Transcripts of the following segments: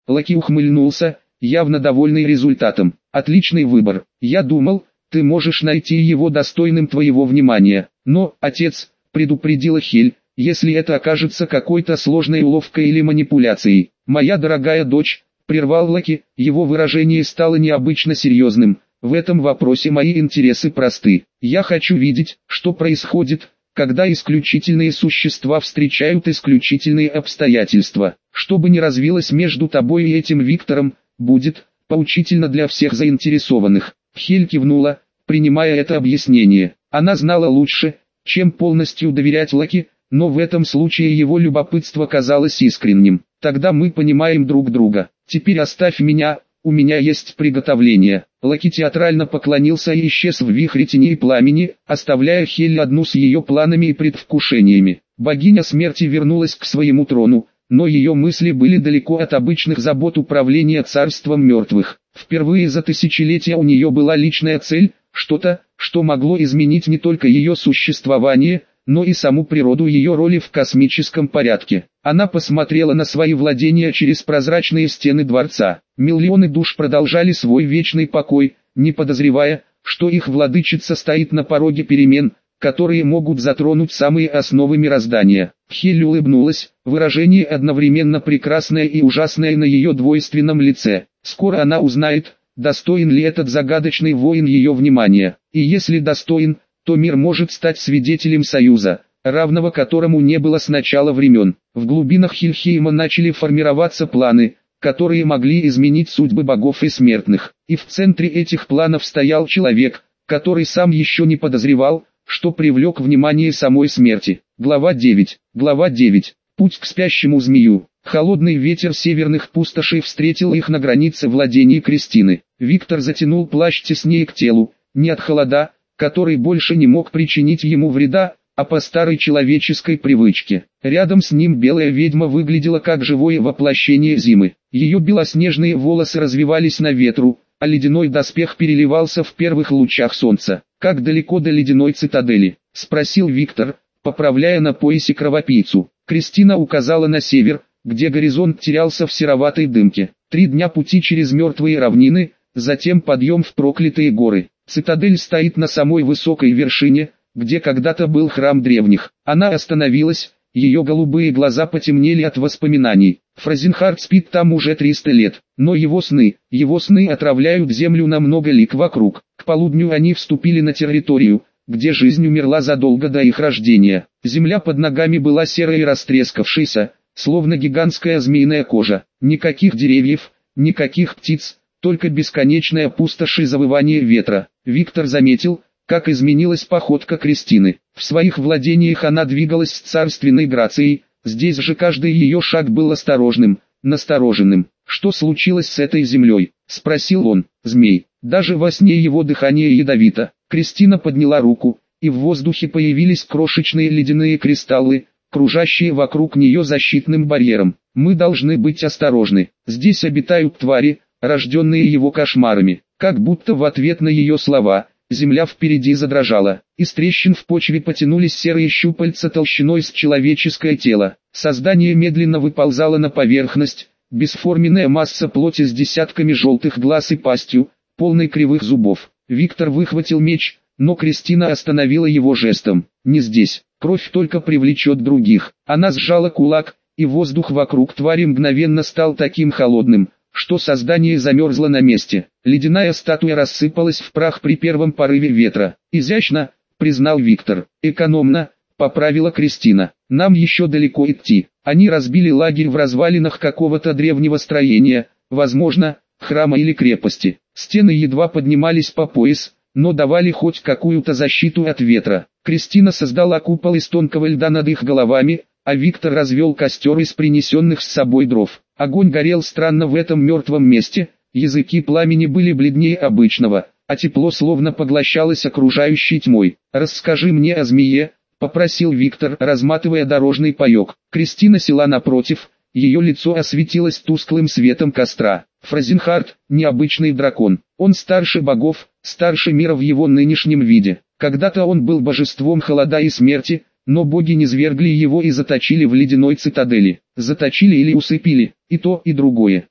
Лаки ухмыльнулся, явно довольный результатом. Отличный выбор. Я думал, ты можешь найти его достойным твоего внимания. Но, отец, предупредила Хель, если это окажется какой-то сложной уловкой или манипуляцией. Моя дорогая дочь, прервал Лаки, его выражение стало необычно серьезным. В этом вопросе мои интересы просты. Я хочу видеть, что происходит, когда исключительные существа встречают исключительные обстоятельства. Что бы ни развилось между тобой и этим Виктором, будет поучительно для всех заинтересованных. Хель кивнула, принимая это объяснение. Она знала лучше, чем полностью доверять Лаки, но в этом случае его любопытство казалось искренним. Тогда мы понимаем друг друга. Теперь оставь меня, у меня есть приготовление. Лаки театрально поклонился и исчез в вихре тени и пламени, оставляя Хель одну с ее планами и предвкушениями. Богиня смерти вернулась к своему трону, но ее мысли были далеко от обычных забот управления царством мертвых. Впервые за тысячелетия у нее была личная цель, что-то, что могло изменить не только ее существование, но и саму природу ее роли в космическом порядке. Она посмотрела на свои владения через прозрачные стены дворца. Миллионы душ продолжали свой вечный покой, не подозревая, что их владычица стоит на пороге перемен, которые могут затронуть самые основы мироздания. Хель улыбнулась, выражение одновременно прекрасное и ужасное на ее двойственном лице. Скоро она узнает, достоин ли этот загадочный воин ее внимания. И если достоин, то мир может стать свидетелем союза, равного которому не было с начала времен. В глубинах Хильхейма начали формироваться планы, которые могли изменить судьбы богов и смертных. И в центре этих планов стоял человек, который сам еще не подозревал, что привлек внимание самой смерти. Глава 9. Глава 9. Путь к спящему змею. Холодный ветер северных пустошей встретил их на границе владений Кристины. Виктор затянул плащ теснее к телу, не от холода, который больше не мог причинить ему вреда, а по старой человеческой привычке. Рядом с ним белая ведьма выглядела как живое воплощение зимы. Ее белоснежные волосы развивались на ветру, а ледяной доспех переливался в первых лучах солнца. «Как далеко до ледяной цитадели?» — спросил Виктор, поправляя на поясе кровопийцу. Кристина указала на север, где горизонт терялся в сероватой дымке. 3 дня пути через мертвые равнины, затем подъем в проклятые горы. Цитадель стоит на самой высокой вершине, где когда-то был храм древних. Она остановилась, ее голубые глаза потемнели от воспоминаний. Фразенхард спит там уже 300 лет, но его сны отравляют землю на много лиг вокруг. К полудню они вступили на территорию, где жизнь умерла задолго до их рождения. Земля под ногами была серой и растрескавшейся, словно гигантская змеиная кожа. Никаких деревьев, никаких птиц, только бесконечная пустошь и завывание ветра. Виктор заметил, как изменилась походка Кристины. В своих владениях она двигалась с царственной грацией, здесь же каждый ее шаг был осторожным, настороженным. «Что случилось с этой землей?» — спросил он. «Змей». Даже во сне его дыхание ядовито. Кристина подняла руку, и в воздухе появились крошечные ледяные кристаллы, кружащие вокруг нее защитным барьером. «Мы должны быть осторожны. Здесь обитают твари, рожденные его кошмарами». Как будто в ответ на ее слова, земля впереди задрожала. Из трещин в почве потянулись серые щупальца толщиной с человеческое тело. Создание медленно выползало на поверхность, бесформенная масса плоти с десятками желтых глаз и пастью, полной кривых зубов. Виктор выхватил меч, но Кристина остановила его жестом. «Не здесь, кровь только привлечет других». Она сжала кулак, и воздух вокруг твари мгновенно стал таким холодным, что создание замерзло на месте. Ледяная статуя рассыпалась в прах при первом порыве ветра. «Изящно», — признал Виктор. «Экономно», — поправила Кристина. «Нам еще далеко идти». Они разбили лагерь в развалинах какого-то древнего строения, возможно, храма или крепости. Стены едва поднимались по пояс, но давали хоть какую-то защиту от ветра. Кристина создала купол из тонкого льда над их головами, а Виктор развел костер из принесенных с собой дров. Огонь горел странно в этом мертвом месте, языки пламени были бледнее обычного, а тепло словно поглощалось окружающей тьмой. «Расскажи мне о змее», — попросил Виктор, разматывая дорожный паёк. Кристина села напротив, ее лицо осветилось тусклым светом костра. Фразенхард — необычный дракон. Он старше богов, старше мира в его нынешнем виде. Когда-то он был божеством холода и смерти, но боги низвергли его и заточили в ледяной цитадели. Заточили или усыпили, и то, и другое.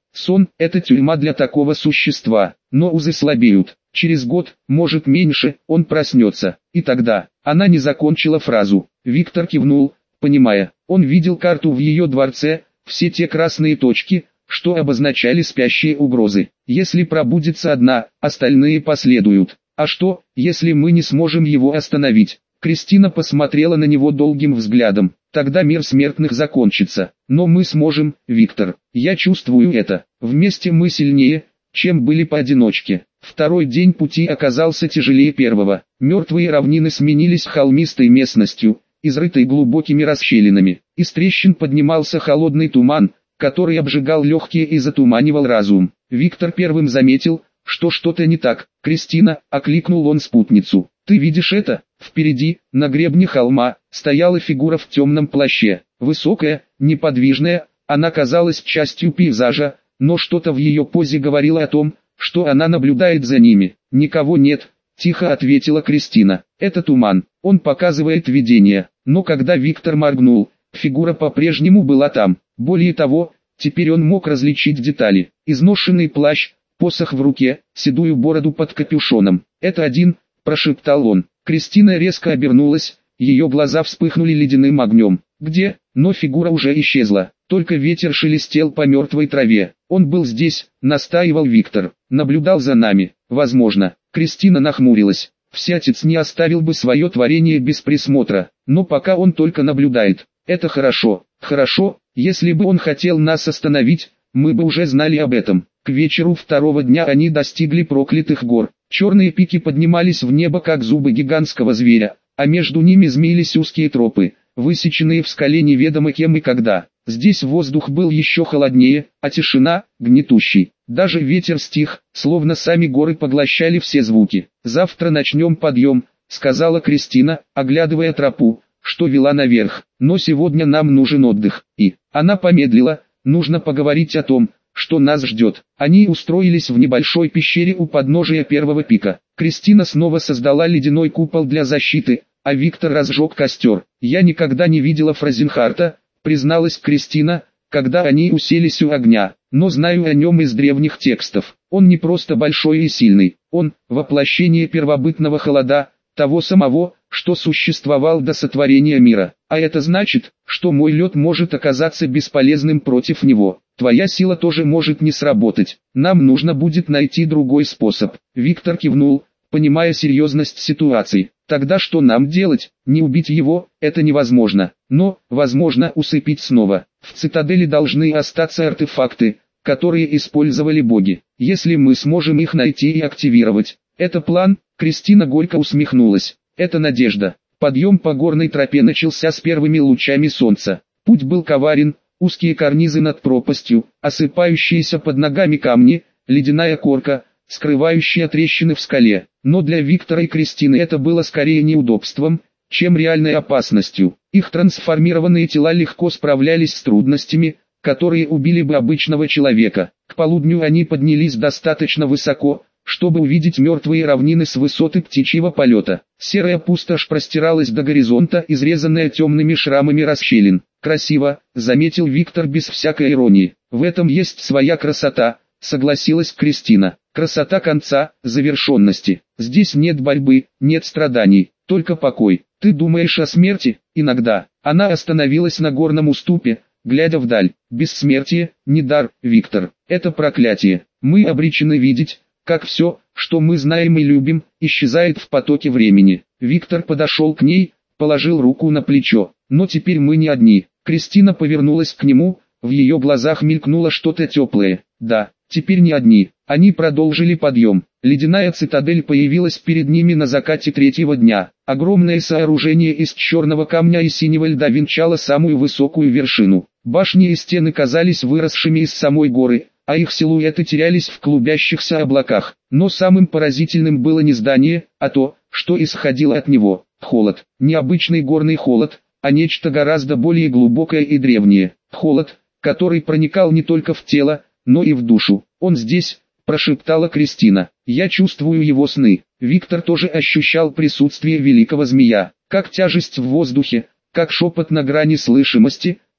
Сон – это тюрьма для такого существа, но узы слабеют. Через год, может меньше, он проснется. И тогда, она не закончила фразу. Виктор кивнул, понимая. Он видел карту в ее дворце, все те красные точки, что обозначали спящие угрозы. Если пробудится одна, остальные последуют. А что, если мы не сможем его остановить? Кристина посмотрела на него долгим взглядом. Тогда мир смертных закончится. Но мы сможем, Виктор. Я чувствую это. Вместе мы сильнее, чем были поодиночке. Второй день пути оказался тяжелее первого. Мертвые равнины сменились холмистой местностью, изрытой глубокими расщелинами. Из трещин поднимался холодный туман, который обжигал легкие и затуманивал разум. Виктор первым заметил, что что-то не так. «Кристина», — окликнул он спутницу, — «ты видишь это?» Впереди, на гребне холма, стояла фигура в темном плаще. Высокая, неподвижная, она казалась частью пейзажа, но что-то в ее позе говорило о том, что она наблюдает за ними. «Никого нет», — тихо ответила Кристина. «Это туман, он показывает видение». Но когда Виктор моргнул, фигура по-прежнему была там. Более того, теперь он мог различить детали. Изношенный плащ, посох в руке, седую бороду под капюшоном. «Это один», — прошептал он. Кристина резко обернулась, ее глаза вспыхнули ледяным огнем. «Где?» Но фигура уже исчезла, только ветер шелестел по мертвой траве. «Он был здесь», — настаивал Виктор, — «наблюдал за нами». «Возможно». Кристина нахмурилась. Всятец не оставил бы свое творение без присмотра, но пока он только наблюдает. Это хорошо. Хорошо, если бы он хотел нас остановить, мы бы уже знали об этом. К вечеру второго дня они достигли проклятых гор. Черные пики поднимались в небо как зубы гигантского зверя, а между ними змеились узкие тропы, высеченные в скале неведомо кем и когда. Здесь воздух был еще холоднее, а тишина – гнетущей. Даже ветер стих, словно сами горы поглощали все звуки. «Завтра начнем подъем», – сказала Кристина, оглядывая тропу, что вела наверх. «Но сегодня нам нужен отдых». И она помедлила, нужно поговорить о том, что нас ждет. Они устроились в небольшой пещере у подножия первого пика. Кристина снова создала ледяной купол для защиты, а Виктор разжег костер. «Я никогда не видела Фразенхарта», призналась Кристина, когда они уселись у огня, «но знаю о нем из древних текстов. Он не просто большой и сильный, он – воплощение первобытного холода, того самого, что существовал до сотворения мира. А это значит, что мой лед может оказаться бесполезным против него. Твоя сила тоже может не сработать. Нам нужно будет найти другой способ». Виктор кивнул, понимая серьезность ситуации. «Тогда что нам делать? Не убить его, это невозможно. Но, возможно, усыпить снова. В цитадели должны остаться артефакты, которые использовали боги. Если мы сможем их найти и активировать. Это план?» Кристина горько усмехнулась. «Это надежда». Подъем по горной тропе начался с первыми лучами солнца. Путь был коварен, узкие карнизы над пропастью, осыпающиеся под ногами камни, ледяная корка, скрывающая трещины в скале. Но для Виктора и Кристины это было скорее неудобством, чем реальной опасностью. Их трансформированные тела легко справлялись с трудностями, которые убили бы обычного человека. К полудню они поднялись достаточно высоко, чтобы увидеть мертвые равнины с высоты птичьего полета. Серая пустошь простиралась до горизонта, изрезанная темными шрамами расщелин. «Красиво», — заметил Виктор без всякой иронии. «В этом есть своя красота», — согласилась Кристина. «Красота конца, завершенности. Здесь нет борьбы, нет страданий, только покой. Ты думаешь о смерти?» «Иногда». Она остановилась на горном уступе, глядя вдаль. «Бессмертие, не дар, Виктор. Это проклятие. Мы обречены видеть, как все, что мы знаем и любим, исчезает в потоке времени». Виктор подошел к ней, положил руку на плечо. «Но теперь мы не одни». Кристина повернулась к нему, в ее глазах мелькнуло что-то теплое. «Да, теперь не одни». Они продолжили подъем. Ледяная цитадель появилась перед ними на закате третьего дня. Огромное сооружение из черного камня и синего льда венчало самую высокую вершину. Башни и стены казались выросшими из самой горы, а их силуэты терялись в клубящихся облаках. Но самым поразительным было не здание, а то, что исходило от него. Холод. Необычный горный холод, а нечто гораздо более глубокое и древнее. Холод, который проникал не только в тело, но и в душу. «Он здесь», — прошептала Кристина. «Я чувствую его сны». Виктор тоже ощущал присутствие великого змея, как тяжесть в воздухе, как шепот на грани слышимости,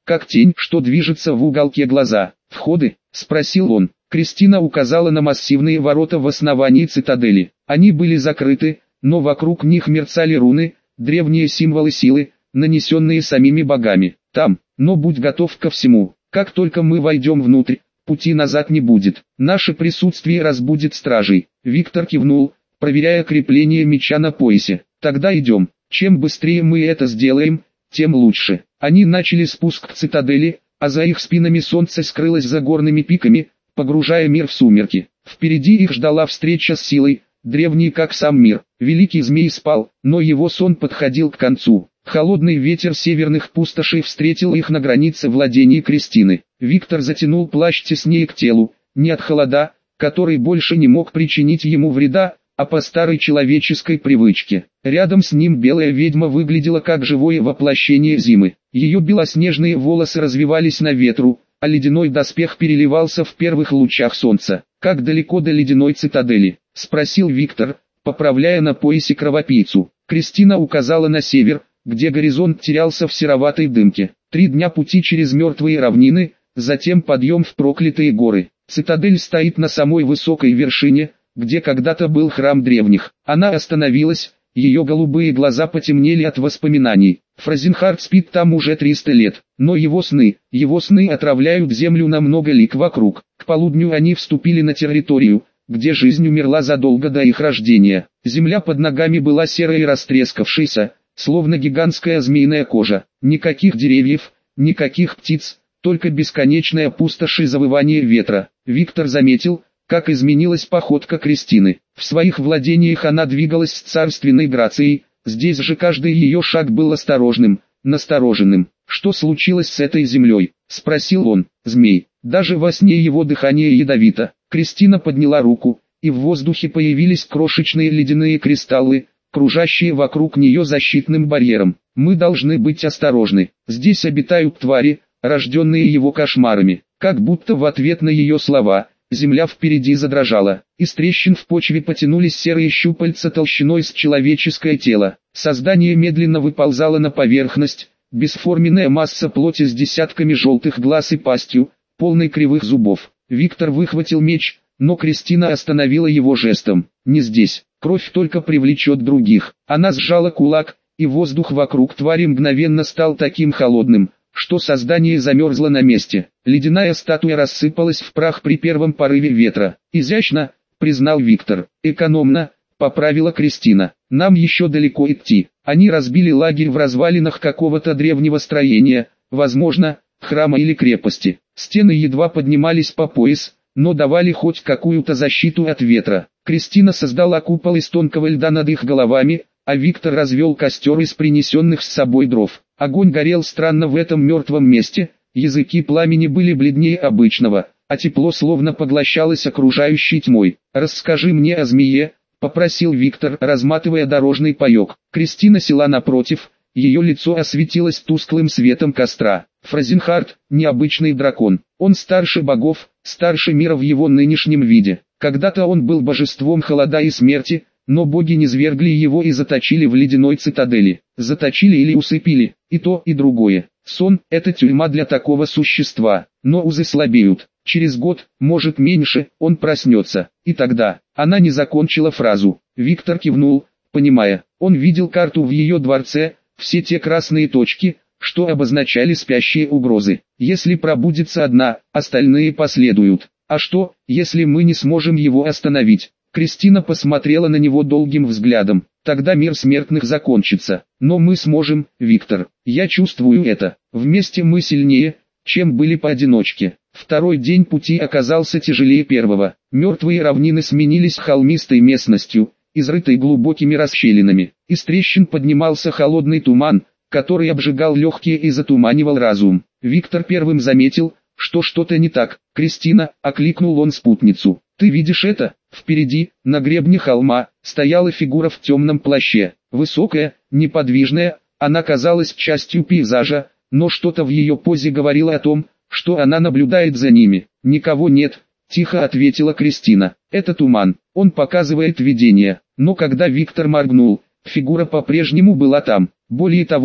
как тень, что движется в уголке глаза. «Входы?» – спросил он. Кристина указала на массивные ворота в основании цитадели. Они были закрыты, но вокруг них мерцали руны, древние символы силы, нанесенные самими богами. Там, но будь готов ко всему. Как только мы войдем внутрь, пути назад не будет. Наше присутствие разбудит стражей. Виктор кивнул, проверяя крепление меча на поясе. Тогда идем. Чем быстрее мы это сделаем, тем лучше. Они начали спуск к цитадели, а за их спинами солнце скрылось за горными пиками, погружая мир в сумерки. Впереди их ждала встреча с силой, древней как сам мир. Великий змей спал, но его сон подходил к концу. Холодный ветер северных пустошей встретил их на границе владений Кристины. Виктор затянул плащ теснее к телу, не от холода, который больше не мог причинить ему вреда, а по старой человеческой привычке. Рядом с ним белая ведьма выглядела как живое воплощение зимы. Ее белоснежные волосы развивались на ветру, а ледяной доспех переливался в первых лучах солнца. «Как далеко до ледяной цитадели?» – спросил Виктор, поправляя на поясе кровопийцу. Кристина указала на север, где горизонт терялся в сероватой дымке. 3 дня пути через мертвые равнины, затем подъем в проклятые горы. Цитадель стоит на самой высокой вершине, где когда-то был храм древних. Она остановилась, ее голубые глаза потемнели от воспоминаний. Фразенхард спит там уже 300 лет, но его сны отравляют землю на много лиг вокруг. К полудню они вступили на территорию, где жизнь умерла задолго до их рождения. Земля под ногами была серой и растрескавшейся, словно гигантская змеиная кожа. Никаких деревьев, никаких птиц, только бесконечная пустошь и завывание ветра. Виктор заметил, как изменилась походка Кристины. В своих владениях она двигалась с царственной грацией, здесь же каждый ее шаг был осторожным, настороженным. «Что случилось с этой землей?» – спросил он. «Змей». Даже во сне его дыхание ядовито. Кристина подняла руку, и в воздухе появились крошечные ледяные кристаллы, кружащие вокруг нее защитным барьером. «Мы должны быть осторожны. Здесь обитают твари, рожденные его кошмарами». Как будто в ответ на ее слова, земля впереди задрожала. Из трещин в почве потянулись серые щупальца толщиной с человеческое тело. Создание медленно выползало на поверхность, бесформенная масса плоти с десятками желтых глаз и пастью, полной кривых зубов. Виктор выхватил меч, но Кристина остановила его жестом. «Не здесь, кровь только привлечет других». Она сжала кулак, и воздух вокруг твари мгновенно стал таким холодным, что создание замерзло на месте. Ледяная статуя рассыпалась в прах при первом порыве ветра. «Изящно», — признал Виктор. «Экономно», — поправила Кристина. «Нам еще далеко идти». Они разбили лагерь в развалинах какого-то древнего строения, возможно, храма или крепости. Стены едва поднимались по пояс, но давали хоть какую-то защиту от ветра. Кристина создала купол из тонкого льда над их головами, а Виктор развел костер из принесенных с собой дров. Огонь горел странно в этом мертвом месте, языки пламени были бледнее обычного, а тепло словно поглощалось окружающей тьмой. «Расскажи мне о змее», — попросил Виктор, разматывая дорожный паёк. Кристина села напротив, ее лицо осветилось тусклым светом костра. «Фразенхард — необычный дракон. Он старше богов, старше мира в его нынешнем виде. Когда-то он был божеством холода и смерти, но боги низвергли его и заточили в ледяной цитадели. Заточили или усыпили, и то, и другое. Сон – это тюрьма для такого существа, но узы слабеют. Через год, может меньше, он проснется. И тогда, она не закончила фразу. Виктор кивнул, понимая, он видел карту в ее дворце, все те красные точки, что обозначали спящие угрозы. Если пробудится одна, остальные последуют. А что, если мы не сможем его остановить? Кристина посмотрела на него долгим взглядом. Тогда мир смертных закончится. Но мы сможем, Виктор. Я чувствую это. Вместе мы сильнее, чем были поодиночке. Второй день пути оказался тяжелее первого. Мертвые равнины сменились холмистой местностью, изрытой глубокими расщелинами. Из трещин поднимался холодный туман, который обжигал легкие и затуманивал разум. Виктор первым заметил, что что-то не так. «Кристина», — окликнул он спутницу, — «ты видишь это?» Впереди, на гребне холма, стояла фигура в темном плаще. Высокая, неподвижная, она казалась частью пейзажа, но что-то в ее позе говорило о том, что она наблюдает за ними. «Никого нет», — тихо ответила Кристина. «Это туман, он показывает видение». Но когда Виктор моргнул, фигура по-прежнему была там. Более того,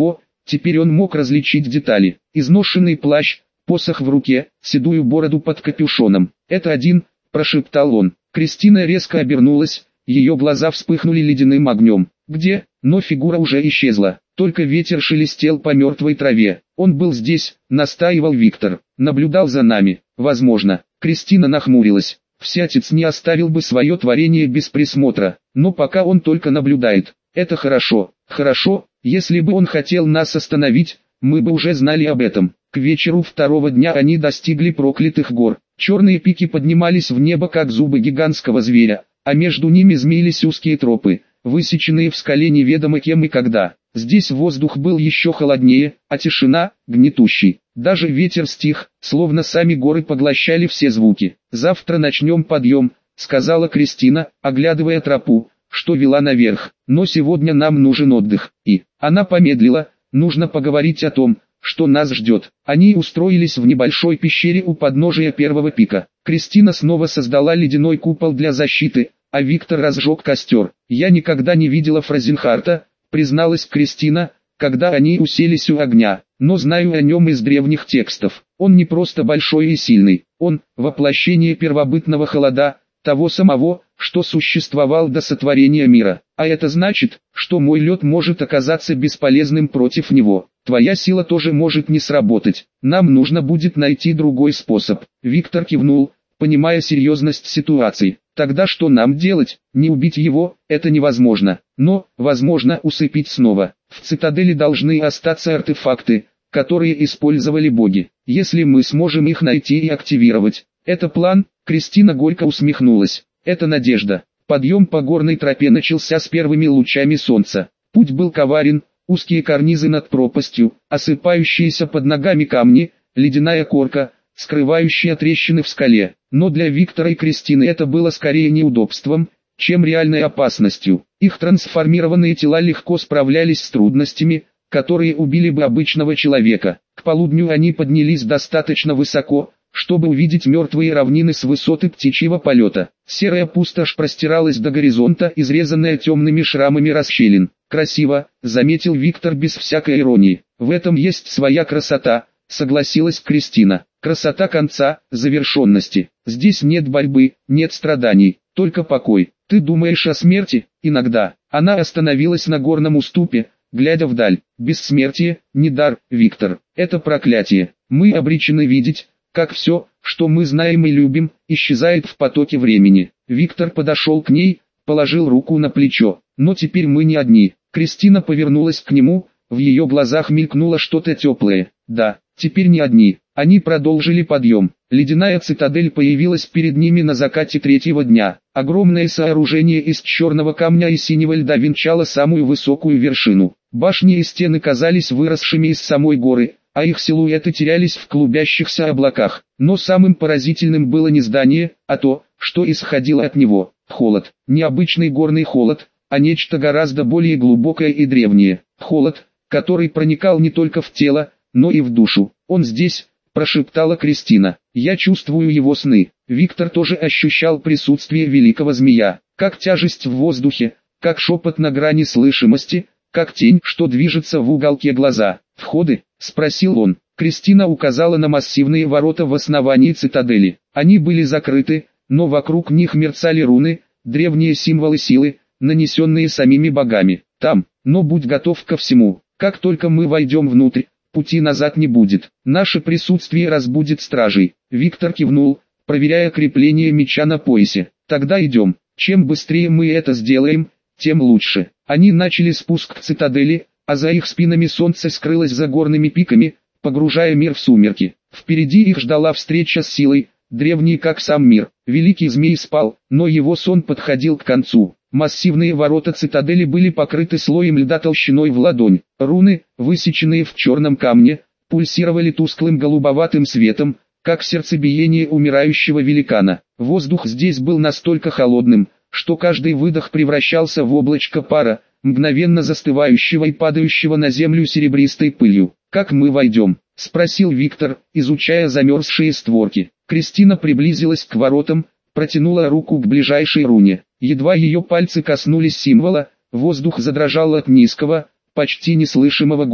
Теперь он мог различить детали. Изношенный плащ, посох в руке, седую бороду под капюшоном. «Это один», – прошептал он. Кристина резко обернулась, ее глаза вспыхнули ледяным огнем. «Где?» Но фигура уже исчезла, только ветер шелестел по мертвой траве. «Он был здесь», – настаивал Виктор. «Наблюдал за нами». «Возможно». Кристина нахмурилась. Всятец не оставил бы свое творение без присмотра, но пока он только наблюдает. Это хорошо. Хорошо, если бы он хотел нас остановить, мы бы уже знали об этом. К вечеру второго дня они достигли проклятых гор. Черные пики поднимались в небо как зубы гигантского зверя, а между ними змеились узкие тропы, высеченные в скале неведомо кем и когда. Здесь воздух был еще холоднее, а тишина – гнетущей. Даже ветер стих, словно сами горы поглощали все звуки. «Завтра начнем подъем», – сказала Кристина, оглядывая тропу, что вела наверх. «Но сегодня нам нужен отдых». И она помедлила, нужно поговорить о том, что нас ждет. Они устроились в небольшой пещере у подножия первого пика. Кристина снова создала ледяной купол для защиты, а Виктор разжег костер. «Я никогда не видела Фразенхарта», – призналась Кристина, когда они уселись у огня, «но знаю о нем из древних текстов. Он не просто большой и сильный, он – воплощение первобытного холода, того самого, что существовал до сотворения мира. А это значит, что мой лед может оказаться бесполезным против него. Твоя сила тоже может не сработать. Нам нужно будет найти другой способ». Виктор кивнул, понимая серьезность ситуации. «Тогда что нам делать? Не убить его, это невозможно. Но, возможно, усыпить снова. В цитадели должны остаться артефакты, которые использовали боги. Если мы сможем их найти и активировать. Это план?» Кристина горько усмехнулась. «Это надежда». Подъем по горной тропе начался с первыми лучами солнца. Путь был коварен, узкие карнизы над пропастью, осыпающиеся под ногами камни, ледяная корка, скрывающая трещины в скале. Но для Виктора и Кристины это было скорее неудобством, чем реальной опасностью. Их трансформированные тела легко справлялись с трудностями, которые убили бы обычного человека. К полудню они поднялись достаточно высоко, чтобы увидеть мертвые равнины с высоты птичьего полета. Серая пустошь простиралась до горизонта, изрезанная темными шрамами расщелин. «Красиво», — заметил Виктор без всякой иронии. «В этом есть своя красота», — согласилась Кристина. «Красота конца, завершенности. Здесь нет борьбы, нет страданий, только покой. Ты думаешь о смерти?» «Иногда». Она остановилась на горном уступе, глядя вдаль. «Бессмертие, не дар, Виктор. Это проклятие. Мы обречены видеть, как все, что мы знаем и любим, исчезает в потоке времени». Виктор подошел к ней, положил руку на плечо. «Но теперь мы не одни». Кристина повернулась к нему, в ее глазах мелькнуло что-то теплое. «Да, теперь не одни». Они продолжили подъем. Ледяная цитадель появилась перед ними на закате третьего дня. Огромное сооружение из черного камня и синего льда венчало самую высокую вершину. Башни и стены казались выросшими из самой горы, а их силуэты терялись в клубящихся облаках. Но самым поразительным было не здание, а то, что исходило от него. Холод. Необычный горный холод, а нечто гораздо более глубокое и древнее. Холод, который проникал не только в тело, но и в душу. «Он здесь», — прошептала Кристина. «Я чувствую его сны». Виктор тоже ощущал присутствие великого змея, как тяжесть в воздухе, как шепот на грани слышимости, как тень, что движется в уголке глаза. «Входы?» — спросил он. Кристина указала на массивные ворота в основании цитадели. Они были закрыты, но вокруг них мерцали руны, древние символы силы, нанесенные самими богами. «Там, но будь готов ко всему. Как только мы войдем внутрь, пути назад не будет. Наше присутствие разбудит стражей». Виктор кивнул, проверяя крепление меча на поясе. «Тогда идем. Чем быстрее мы это сделаем, тем лучше». Они начали спуск к цитадели, а за их спинами солнце скрылось за горными пиками, погружая мир в сумерки. Впереди их ждала встреча с силой, древней как сам мир. Великий змей спал, но его сон подходил к концу. Массивные ворота цитадели были покрыты слоем льда толщиной в ладонь. Руны, высеченные в черном камне, пульсировали тусклым голубоватым светом, как сердцебиение умирающего великана. Воздух здесь был настолько холодным, что каждый выдох превращался в облачко пара, мгновенно застывающего и падающего на землю серебристой пылью. «Как мы войдем?» — спросил Виктор, изучая замерзшие створки. Кристина приблизилась к воротам, протянула руку к ближайшей руне. Едва ее пальцы коснулись символа, воздух задрожал от низкого, почти неслышимого гула.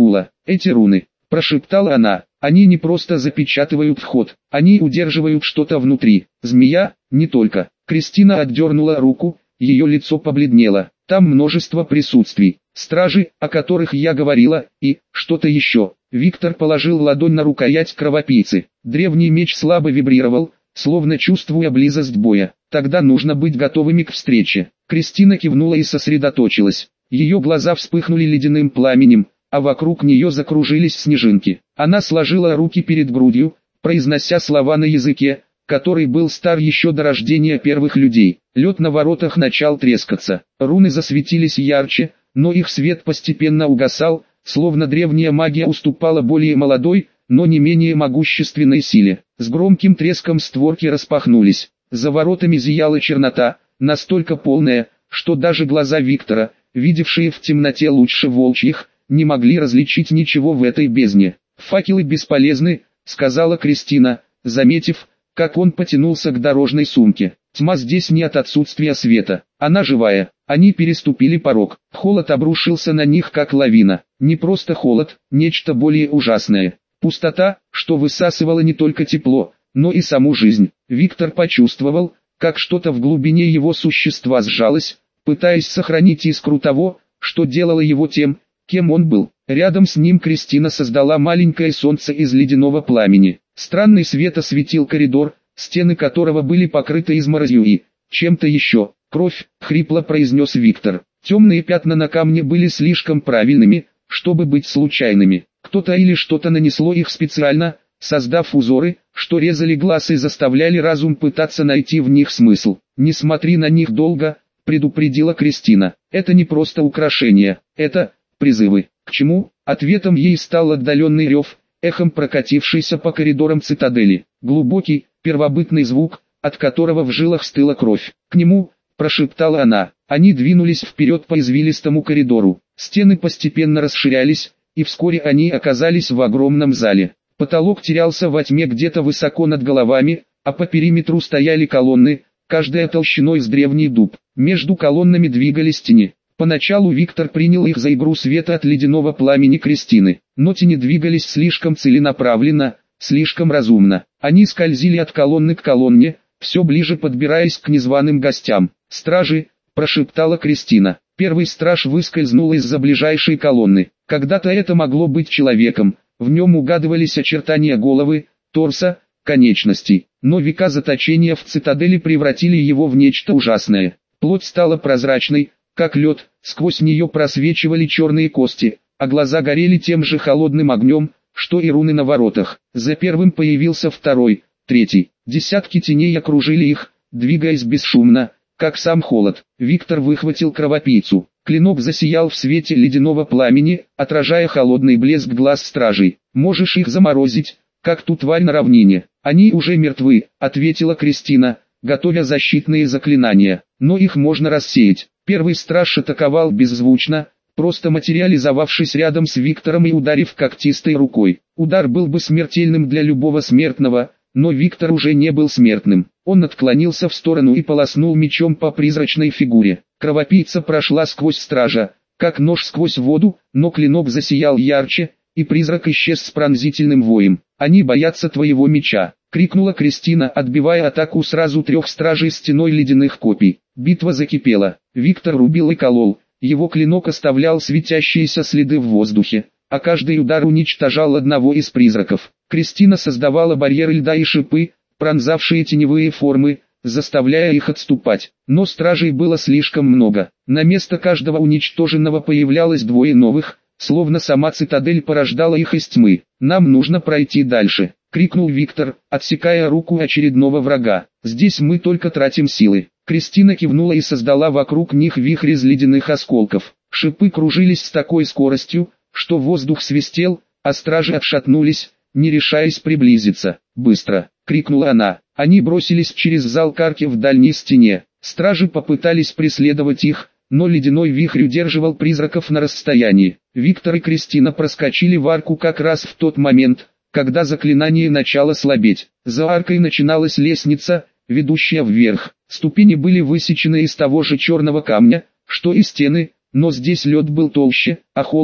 Эти руны, прошептала она, они не просто запечатывают вход, они удерживают что-то внутри. Змея, не только. Кристина отдернула руку, ее лицо побледнело. Там множество присутствий, стражи, о которых я говорила, и что-то еще. Виктор положил ладонь на рукоять кровопийцы. Древний меч слабо вибрировал, словно чувствуя близость боя. Тогда нужно быть готовыми к встрече. Кристина кивнула и сосредоточилась. Ее глаза вспыхнули ледяным пламенем, а вокруг нее закружились снежинки. Она сложила руки перед грудью, произнося слова на языке, который был стар еще до рождения первых людей. Лед на воротах начал трескаться. Руны засветились ярче, но их свет постепенно угасал, словно древняя магия уступала более молодой, но не менее могущественной силе. С громким треском створки распахнулись. За воротами зияла чернота, настолько полная, что даже глаза Виктора, видевшие в темноте лучше волчьих, не могли различить ничего в этой бездне. «Факелы бесполезны», — сказала Кристина, заметив, как он потянулся к дорожной сумке. «Тьма здесь не от отсутствия света, она живая». Они переступили порог. Холод обрушился на них как лавина. Не просто холод, нечто более ужасное. Пустота, что высасывала не только тепло, но и саму жизнь. Виктор почувствовал, как что-то в глубине его существа сжалось, пытаясь сохранить искру того, что делало его тем, кем он был. Рядом с ним Кристина создала маленькое солнце из ледяного пламени. Странный свет осветил коридор, стены которого были покрыты изморозью и чем-то еще. «Кровь», — хрипло произнес Виктор. Темные пятна на камне были слишком правильными, чтобы быть случайными. Кто-то или что-то нанесло их специально, создав узоры, что резали глаз и заставляли разум пытаться найти в них смысл. «Не смотри на них долго», — предупредила Кристина. «Это не просто украшения, это призывы». К чему? Ответом ей стал отдаленный рев, эхом прокатившийся по коридорам цитадели. Глубокий, первобытный звук, от которого в жилах стыла кровь. «К нему», — прошептала она. Они двинулись вперед по извилистому коридору. Стены постепенно расширялись, и вскоре они оказались в огромном зале. Потолок терялся во тьме где-то высоко над головами, а по периметру стояли колонны, каждая толщиной с древний дуб. Между колоннами двигались тени. Поначалу Виктор принял их за игру света от ледяного пламени Кристины, но тени двигались слишком целенаправленно, слишком разумно. Они скользили от колонны к колонне, все ближе подбираясь к незваным гостям. «Стражи», — прошептала Кристина. Первый страж выскользнул из-за ближайшей колонны. Когда-то это могло быть человеком, в нем угадывались очертания головы, торса, конечностей. Но века заточения в цитадели превратили его в нечто ужасное. Плоть стала прозрачной, как лед, сквозь нее просвечивали черные кости, а глаза горели тем же холодным огнем, что и руны на воротах. За первым появился второй, третий. Десятки теней окружили их, двигаясь бесшумно, как сам холод. Виктор выхватил кровопийцу. Клинок засиял в свете ледяного пламени, отражая холодный блеск глаз стражей. «Можешь их заморозить, как ту тварь на равнине». «Они уже мертвы», — ответила Кристина, готовя защитные заклинания. «Но их можно рассеять». Первый страж атаковал беззвучно, просто материализовавшись рядом с Виктором и ударив когтистой рукой. Удар был бы смертельным для любого смертного, но Виктор уже не был смертным. Он отклонился в сторону и полоснул мечом по призрачной фигуре. Кровопийца прошла сквозь стража, как нож сквозь воду, но клинок засиял ярче, и призрак исчез с пронзительным воем. «Они боятся твоего меча», — крикнула Кристина, отбивая атаку сразу 3 стражей стеной ледяных копий. Битва закипела. Виктор рубил и колол, его клинок оставлял светящиеся следы в воздухе, а каждый удар уничтожал одного из призраков. Кристина создавала барьеры льда и шипы, пронзавшие теневые формы, заставляя их отступать. Но стражей было слишком много. На место каждого уничтоженного появлялось 2 новых, словно сама цитадель порождала их из тьмы. «Нам нужно пройти дальше», — крикнул Виктор, отсекая руку очередного врага. «Здесь мы только тратим силы». Кристина кивнула и создала вокруг них вихрь из ледяных осколков. Шипы кружились с такой скоростью, что воздух свистел, а стражи отшатнулись, не решаясь приблизиться. «Быстро!» — крикнула она. Они бросились через зал к арке в дальней стене. Стражи попытались преследовать их, но ледяной вихрь удерживал призраков на расстоянии. Виктор и Кристина проскочили в арку как раз в тот момент, когда заклинание начало слабеть. За аркой начиналась лестница, ведущая вверх. Ступени были высечены из того же черного камня, что и стены, но здесь лед был толще, а холод,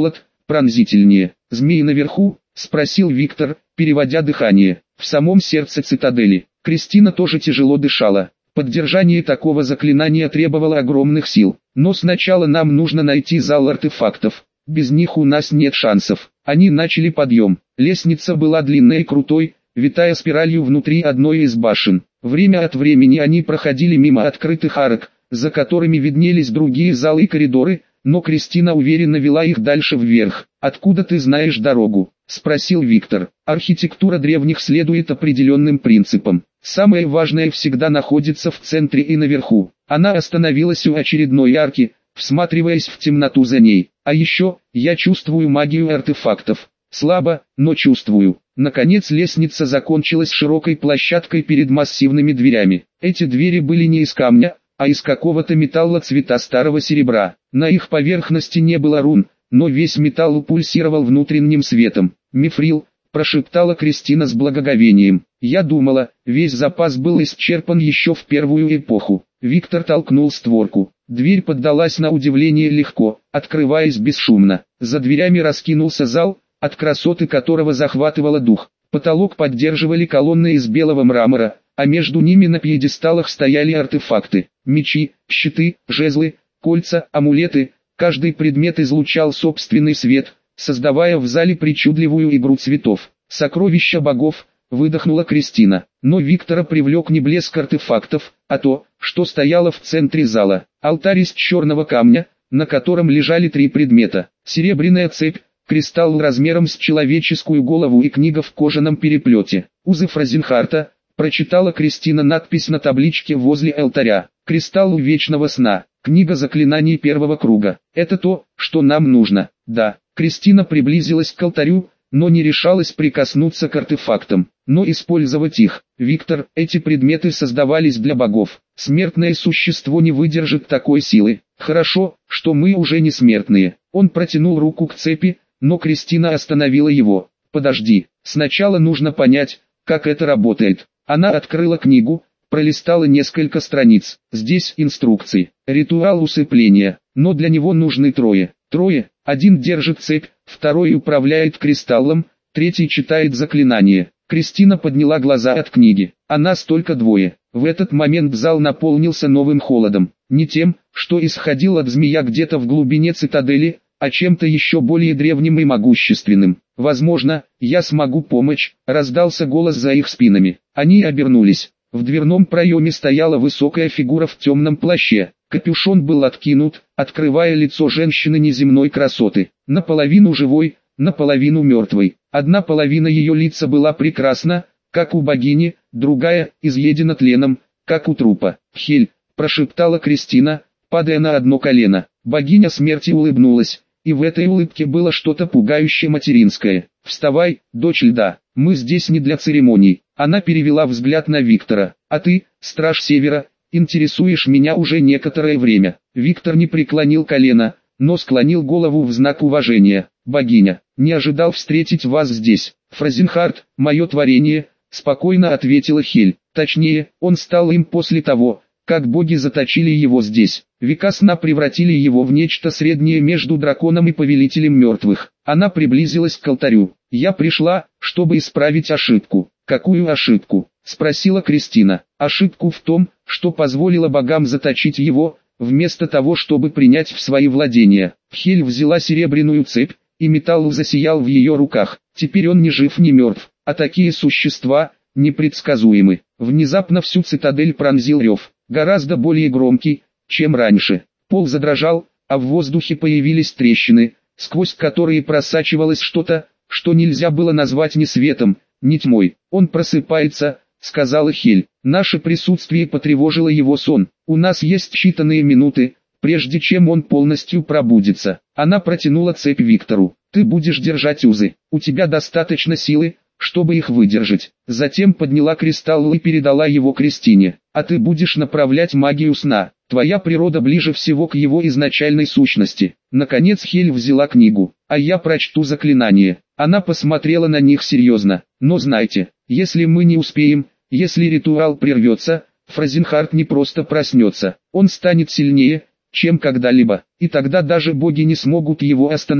пронзительнее. «Змеи наверху?» — спросил Виктор, переводя дыхание. «В самом сердце цитадели». Кристина тоже тяжело дышала. Поддержание такого заклинания требовало огромных сил. «Но сначала нам нужно найти зал артефактов. Без них у нас нет шансов». Они начали подъем. Лестница была длинной и крутой, витая спиралью внутри одной из башен. Время от времени они проходили мимо открытых арок, за которыми виднелись другие залы и коридоры, но Кристина уверенно вела их дальше вверх. «Откуда ты знаешь дорогу?» — спросил Виктор. «Архитектура древних следует определенным принципам. Самое важное всегда находится в центре и наверху». Она остановилась у очередной арки, всматриваясь в темноту за ней. «А еще, я чувствую магию артефактов. Слабо, но чувствую». Наконец лестница закончилась широкой площадкой перед массивными дверями. Эти двери были не из камня, а из какого-то металла цвета старого серебра. На их поверхности не было рун, но весь металл пульсировал внутренним светом. «Мифрил», — прошептала Кристина с благоговением. «Я думала, весь запас был исчерпан еще в первую эпоху». Виктор толкнул створку. Дверь поддалась на удивление легко, открываясь бесшумно. За дверями раскинулся зал, от красоты которого захватывало дух. Потолок поддерживали колонны из белого мрамора, а между ними на пьедесталах стояли артефакты. Мечи, щиты, жезлы, кольца, амулеты. Каждый предмет излучал собственный свет, создавая в зале причудливую игру цветов. «Сокровища богов», — выдохнула Кристина. Но Виктора привлек не блеск артефактов, а то, что стояло в центре зала. Алтарь из черного камня, на котором лежали 3 предмета. Серебряная цепь, кристалл размером с человеческую голову и книга в кожаном переплете. «Узы Фразенхарта», — прочитала Кристина надпись на табличке возле алтаря. «Кристалл вечного сна». Книга заклинаний первого круга. «Это то, что нам нужно». «Да». Кристина приблизилась к алтарю, но не решалась прикоснуться к артефактам, но использовать их. «Виктор, эти предметы создавались для богов. Смертное существо не выдержит такой силы. Хорошо, что мы уже не смертные». Он протянул руку к цепи, но Кристина остановила его. «Подожди, сначала нужно понять, как это работает». Она открыла книгу, пролистала несколько страниц. Здесь инструкции. Ритуал усыпления, но для него нужны трое. Один держит цепь, второй управляет кристаллом, третий читает заклинание. Кристина подняла глаза от книги. А нас только 2. В этот момент зал наполнился новым холодом. Не тем, что исходил от змея где-то в глубине цитадели, а чем-то еще более древним и могущественным. «Возможно, я смогу помочь», — раздался голос за их спинами. Они обернулись. В дверном проеме стояла высокая фигура в темном плаще. Капюшон был откинут, открывая лицо женщины неземной красоты. Наполовину живой, наполовину мертвой. Одна половина ее лица была прекрасна, как у богини, другая — изъедена тленом, как у трупа. «Хель», — прошептала Кристина, падая на одно колено. Богиня смерти улыбнулась, и в этой улыбке было что-то пугающе материнское. «Вставай, дочь льда, мы здесь не для церемоний». Она перевела взгляд на Виктора. «А ты, страж Севера, интересуешь меня уже некоторое время». Виктор не преклонил колено, но склонил голову в знак уважения. «Богиня, не ожидал встретить вас здесь». «Фразенхарт, мое творение», — спокойно ответила Хель. Точнее, он стал им после того, как боги заточили его здесь. Века сна превратили его в нечто среднее между драконом и повелителем мертвых. Она приблизилась к алтарю. «Я пришла, чтобы исправить ошибку». «Какую ошибку?» — спросила Кристина. «Ошибку в том, что позволила богам заточить его, вместо того, чтобы принять в свои владения». Хель взяла серебряную цепь, и металл засиял в ее руках. Теперь он ни жив, ни мертв, а такие существа непредсказуемы. Внезапно всю цитадель пронзил рев, гораздо более громкий, чем раньше. Пол задрожал, а в воздухе появились трещины, сквозь которые просачивалось что-то, что нельзя было назвать ни светом, ни тьмой. «Он просыпается», — сказала Хель. «Наше присутствие потревожило его сон. У нас есть считанные минуты, прежде чем он полностью пробудится». Она протянула цепь Виктору. «Ты будешь держать узы. У тебя достаточно силы, чтобы их выдержать». Затем подняла кристалл и передала его Кристине. «А ты будешь направлять магию сна. Твоя природа ближе всего к его изначальной сущности». Наконец Хель взяла книгу. «А я прочту заклинание». Она посмотрела на них серьезно. «Но знайте, если мы не успеем, если ритуал прервется, Фразенхарт не просто проснется. Он станет сильнее, чем когда-либо, и тогда даже боги не смогут его остановить».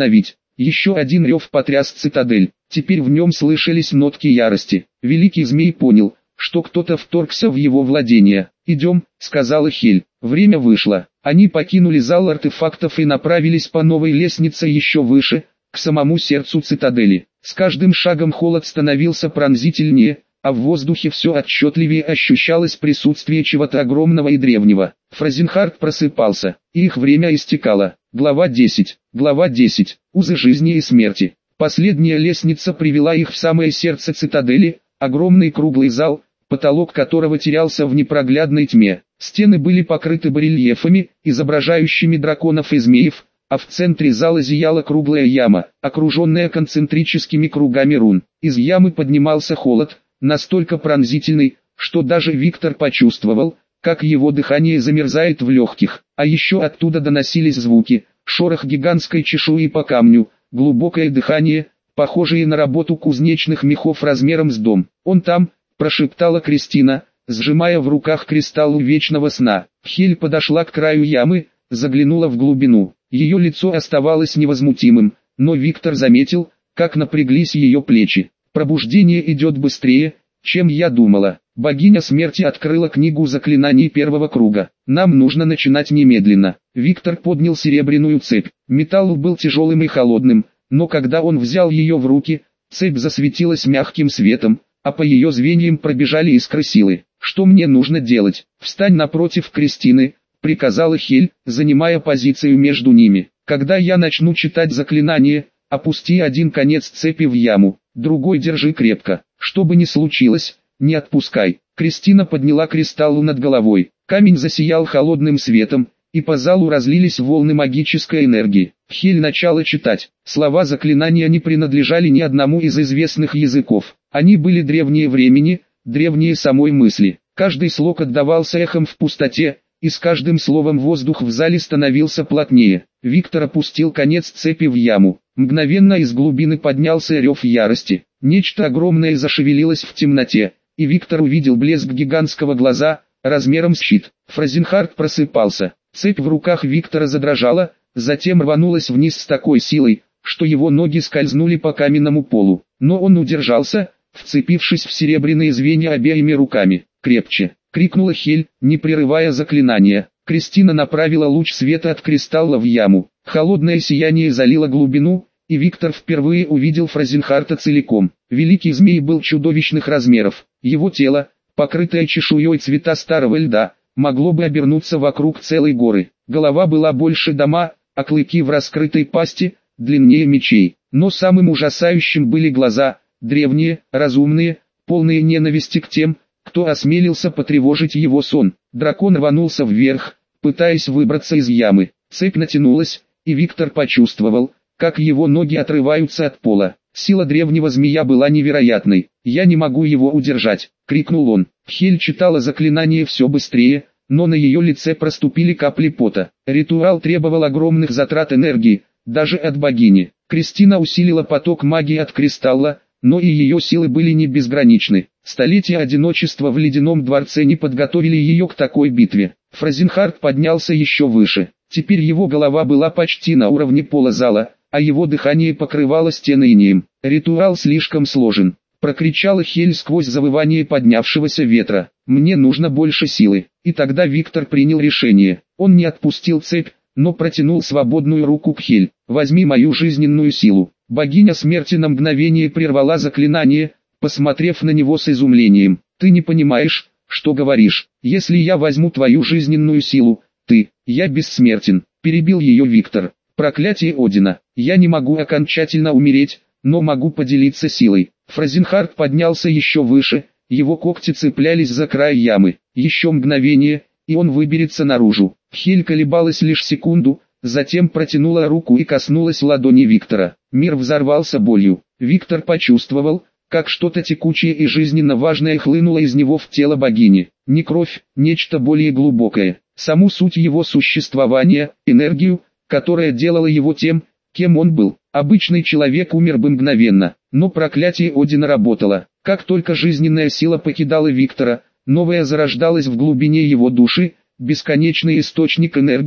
Еще один рев потряс цитадель. Теперь в нем слышались нотки ярости. Великий змей понял, что кто-то вторгся в его владение. «Идем», — сказала Хель. Время вышло. Они покинули зал артефактов и направились по новой лестнице еще выше, к самому сердцу цитадели. С каждым шагом холод становился пронзительнее, а в воздухе все отчетливее ощущалось присутствие чего-то огромного и древнего. Фразенхард просыпался, и их время истекало. Глава 10. Глава 10. Узы жизни и смерти. Последняя лестница привела их в самое сердце цитадели, огромный круглый зал, потолок которого терялся в непроглядной тьме. Стены были покрыты барельефами, изображающими драконов и змеев, а в центре зала зияла круглая яма, окруженная концентрическими кругами рун. Из ямы поднимался холод, настолько пронзительный, что даже Виктор почувствовал, как его дыхание замерзает в легких. А еще оттуда доносились звуки, шорох гигантской чешуи по камню, глубокое дыхание, похожее на работу кузнечных мехов размером с дом. «Он там», — прошептала Кристина, сжимая в руках кристалл вечного сна. Хель подошла к краю ямы, заглянула в глубину. Ее лицо оставалось невозмутимым, но Виктор заметил, как напряглись ее плечи. «Пробуждение идет быстрее, чем я думала». Богиня смерти открыла книгу заклинаний первого круга. «Нам нужно начинать немедленно». Виктор поднял серебряную цепь. Металл был тяжелым и холодным, но когда он взял ее в руки, цепь засветилась мягким светом, а по ее звеньям пробежали искры силы. «Что мне нужно делать?» «Встань напротив Кристины», — приказала Хель, занимая позицию между ними. «Когда я начну читать заклинание, опусти один конец цепи в яму, другой держи крепко. Что бы ни случилось, не отпускай». Кристина подняла кристалл над головой. Камень засиял холодным светом, и по залу разлились волны магической энергии. Хель начала читать. Слова заклинания не принадлежали ни одному из известных языков. Они были древнее времени, древнее самой мысли. Каждый слог отдавался эхом в пустоте, и с каждым словом воздух в зале становился плотнее. Виктор опустил конец цепи в яму. Мгновенно из глубины поднялся рев ярости. Нечто огромное зашевелилось в темноте, и Виктор увидел блеск гигантского глаза, размером с щит. Фразенхард просыпался. Цепь в руках Виктора задрожала, затем рванулась вниз с такой силой, что его ноги скользнули по каменному полу. Но он удержался, вцепившись в серебряные звенья обеими руками. «Крепче!» — крикнула Хель, не прерывая заклинания. Кристина направила луч света от кристалла в яму. Холодное сияние залило глубину, и Виктор впервые увидел Фразенхарта целиком. Великий змей был чудовищных размеров. Его тело, покрытое чешуей цвета старого льда, могло бы обернуться вокруг целой горы. Голова была больше дома, а клыки в раскрытой пасти, длиннее мечей. Но самым ужасающим были глаза, древние, разумные, полные ненависти к тем, кто осмелился потревожить его сон. Дракон рванулся вверх, пытаясь выбраться из ямы. Цепь натянулась, и Виктор почувствовал, как его ноги отрываются от пола. Сила древнего змея была невероятной. «Я не могу его удержать!» — крикнул он. Хель читала заклинание все быстрее, но на ее лице проступили капли пота. Ритуал требовал огромных затрат энергии, даже от богини. Кристина усилила поток магии от кристалла, но и ее силы были не безграничны. Столетия одиночества в ледяном дворце не подготовили ее к такой битве. Фразенхард поднялся еще выше. Теперь его голова была почти на уровне пола зала, а его дыхание покрывало стены инеем. «Ритуал слишком сложен», — прокричала Хель сквозь завывание поднявшегося ветра. «Мне нужно больше силы». И тогда Виктор принял решение. Он не отпустил цепь, но протянул свободную руку к Хель. «Возьми мою жизненную силу». Богиня смерти на мгновение прервала заклинание, посмотрев на него с изумлением. «Ты не понимаешь, что говоришь. Если я возьму твою жизненную силу, я бессмертен», — перебил ее Виктор. «Проклятие Одина. Я не могу окончательно умереть, но могу поделиться силой». Фразенхард поднялся еще выше, его когти цеплялись за край ямы. Еще мгновение, и он выберется наружу. Хель колебалась лишь секунду, затем протянула руку и коснулась ладони Виктора. Мир взорвался болью. Виктор почувствовал, как что-то текучее и жизненно важное хлынуло из него в тело богини. Не кровь, нечто более глубокое. Саму суть его существования, энергию, которая делала его тем, кем он был. Обычный человек умер бы мгновенно, но проклятие Одина работало. Как только жизненная сила покидала Виктора, новая зарождалась в глубине его души, бесконечный источник энергии,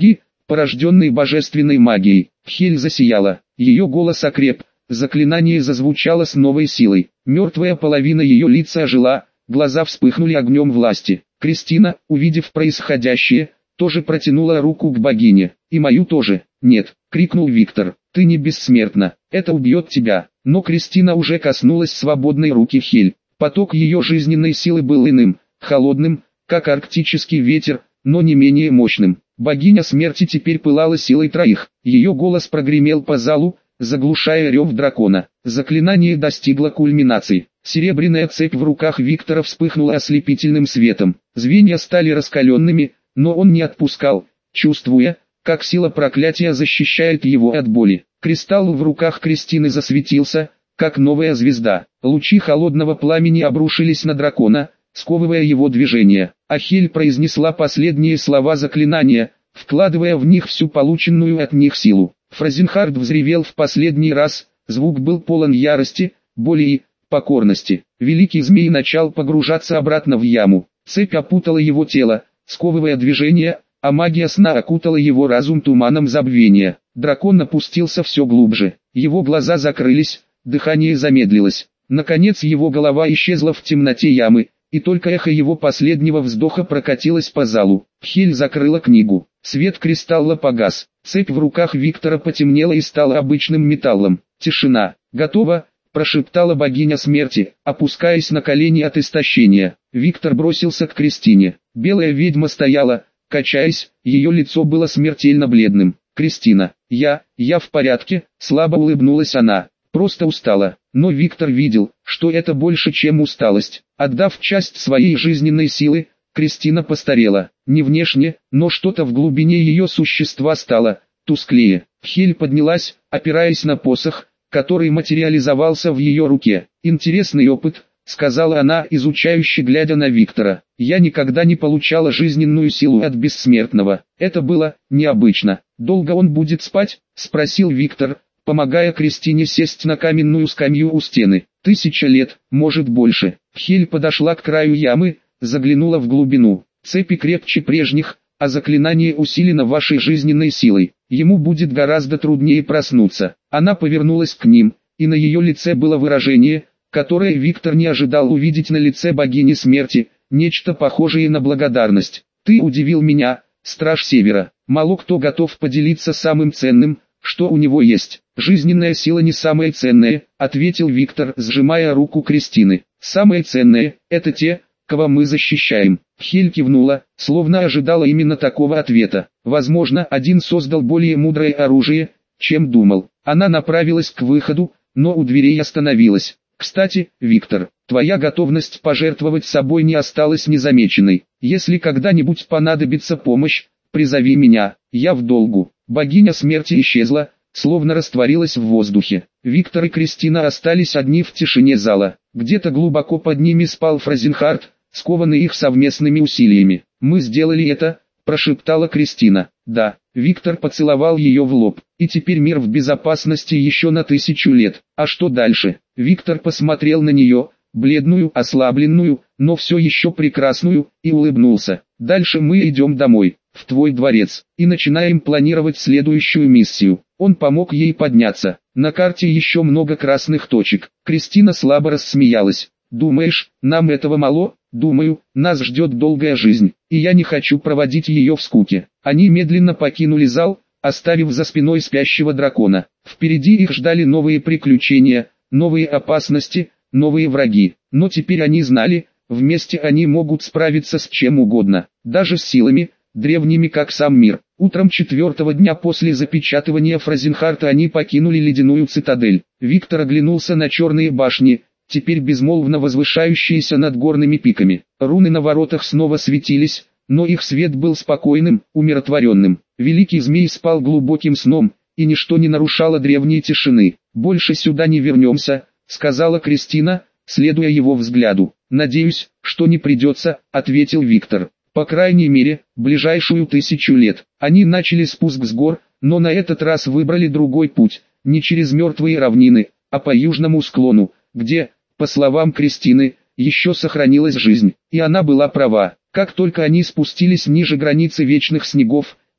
порожденный божественной магией. Хель засияла, ее голос окреп, заклинание зазвучало с новой силой. Мертвая половина ее лица ожила, глаза вспыхнули огнем власти. Кристина, увидев происходящее, тоже протянула руку к богине. «И мою тоже». «Нет», — крикнул Виктор, — «ты не бессмертна, это убьет тебя». Но Кристина уже коснулась свободной руки Хель. Поток ее жизненной силы был иным, холодным, как арктический ветер, но не менее мощным. Богиня смерти теперь пылала силой троих. Ее голос прогремел по залу, заглушая рев дракона. Заклинание достигло кульминации. Серебряная цепь в руках Виктора вспыхнула ослепительным светом. Звенья стали раскаленными, но он не отпускал, чувствуя, как сила проклятия защищает его от боли. Кристалл в руках Кристины засветился, как новая звезда. Лучи холодного пламени обрушились на дракона, сковывая его движение. Хель произнесла последние слова заклинания, вкладывая в них всю полученную от них силу. Фразенхард взревел в последний раз, звук был полон ярости, боли и покорности. Великий змей начал погружаться обратно в яму. Цепь опутала его тело, сковывая движение, а магия сна окутала его разум туманом забвения. Дракон опустился все глубже, его глаза закрылись, дыхание замедлилось. Наконец его голова исчезла в темноте ямы, и только эхо его последнего вздоха прокатилось по залу. Хель закрыла книгу, свет кристалла погас, цепь в руках Виктора потемнела и стала обычным металлом. «Тишина, готово», — прошептала богиня смерти, опускаясь на колени от истощения. Виктор бросился к Кристине. Белая ведьма стояла, качаясь, ее лицо было смертельно бледным. «Кристина, я в порядке», — слабо улыбнулась она, — «просто устала». Но Виктор видел, что это больше, чем усталость. Отдав часть своей жизненной силы, Кристина постарела. Не внешне, но что-то в глубине ее существа стало тусклее. Хель поднялась, опираясь на посох, который материализовался в ее руке. «Интересный опыт», — сказала она, изучающе глядя на Виктора. «Я никогда не получала жизненную силу от бессмертного. Это было необычно». «Долго он будет спать?» — спросил Виктор, помогая Кристине сесть на каменную скамью у стены. 1000 лет, может больше. Хель подошла к краю ямы, заглянула в глубину. «Цепи крепче прежних, а заклинание усилено вашей жизненной силой. Ему будет гораздо труднее проснуться». Она повернулась к ним, и на ее лице было выражение, которое Виктор не ожидал увидеть на лице богини смерти, нечто похожее на благодарность. «Ты удивил меня, страж Севера. Мало кто готов поделиться самым ценным, что у него есть». «Жизненная сила не самое ценное», — ответил Виктор, сжимая руку Кристины. «Самое ценное — это те, кого мы защищаем». Хель кивнула, словно ожидала именно такого ответа. Возможно, один создал более мудрое оружие, чем думал. Она направилась к выходу, но у дверей остановилась. «Кстати, Виктор, твоя готовность пожертвовать собой не осталась незамеченной. Если когда-нибудь понадобится помощь, призови меня, я в долгу». Богиня смерти исчезла, словно растворилась в воздухе. Виктор и Кристина остались одни в тишине зала. Где-то глубоко под ними спал Фразенхард, скованный их совместными усилиями. «Мы сделали это», — прошептала Кристина. «Да». Виктор поцеловал ее в лоб. «И теперь мир в безопасности еще на 1000 лет. А что дальше?» Виктор посмотрел на нее, бледную, ослабленную, но все еще прекрасную, и улыбнулся. «Дальше мы идем домой, в твой дворец, и начинаем планировать следующую миссию». Он помог ей подняться. «На карте еще много красных точек». Кристина слабо рассмеялась. «Думаешь, нам этого мало?» «Думаю, нас ждет долгая жизнь, и я не хочу проводить ее в скуке». Они медленно покинули зал, оставив за спиной спящего дракона. Впереди их ждали новые приключения, новые опасности, новые враги. Но теперь они знали, вместе они могут справиться с чем угодно, даже с силами, древними как сам мир. Утром 4-го дня после запечатывания Фразенхарта они покинули ледяную цитадель. Виктор оглянулся на черные башни, теперь безмолвно возвышающиеся над горными пиками. Руны на воротах снова светились, но их свет был спокойным, умиротворенным. Великий змей спал глубоким сном, и ничто не нарушало древней тишины. «Больше сюда не вернемся», — сказала Кристина, следуя его взгляду. «Надеюсь, что не придется», — ответил Виктор. «По крайней мере, ближайшую 1000 лет». Они начали спуск с гор, но на этот раз выбрали другой путь, не через мертвые равнины, а по южному склону, где, по словам Кристины, еще сохранилась жизнь. И она была права. Как только они спустились ниже границы вечных снегов,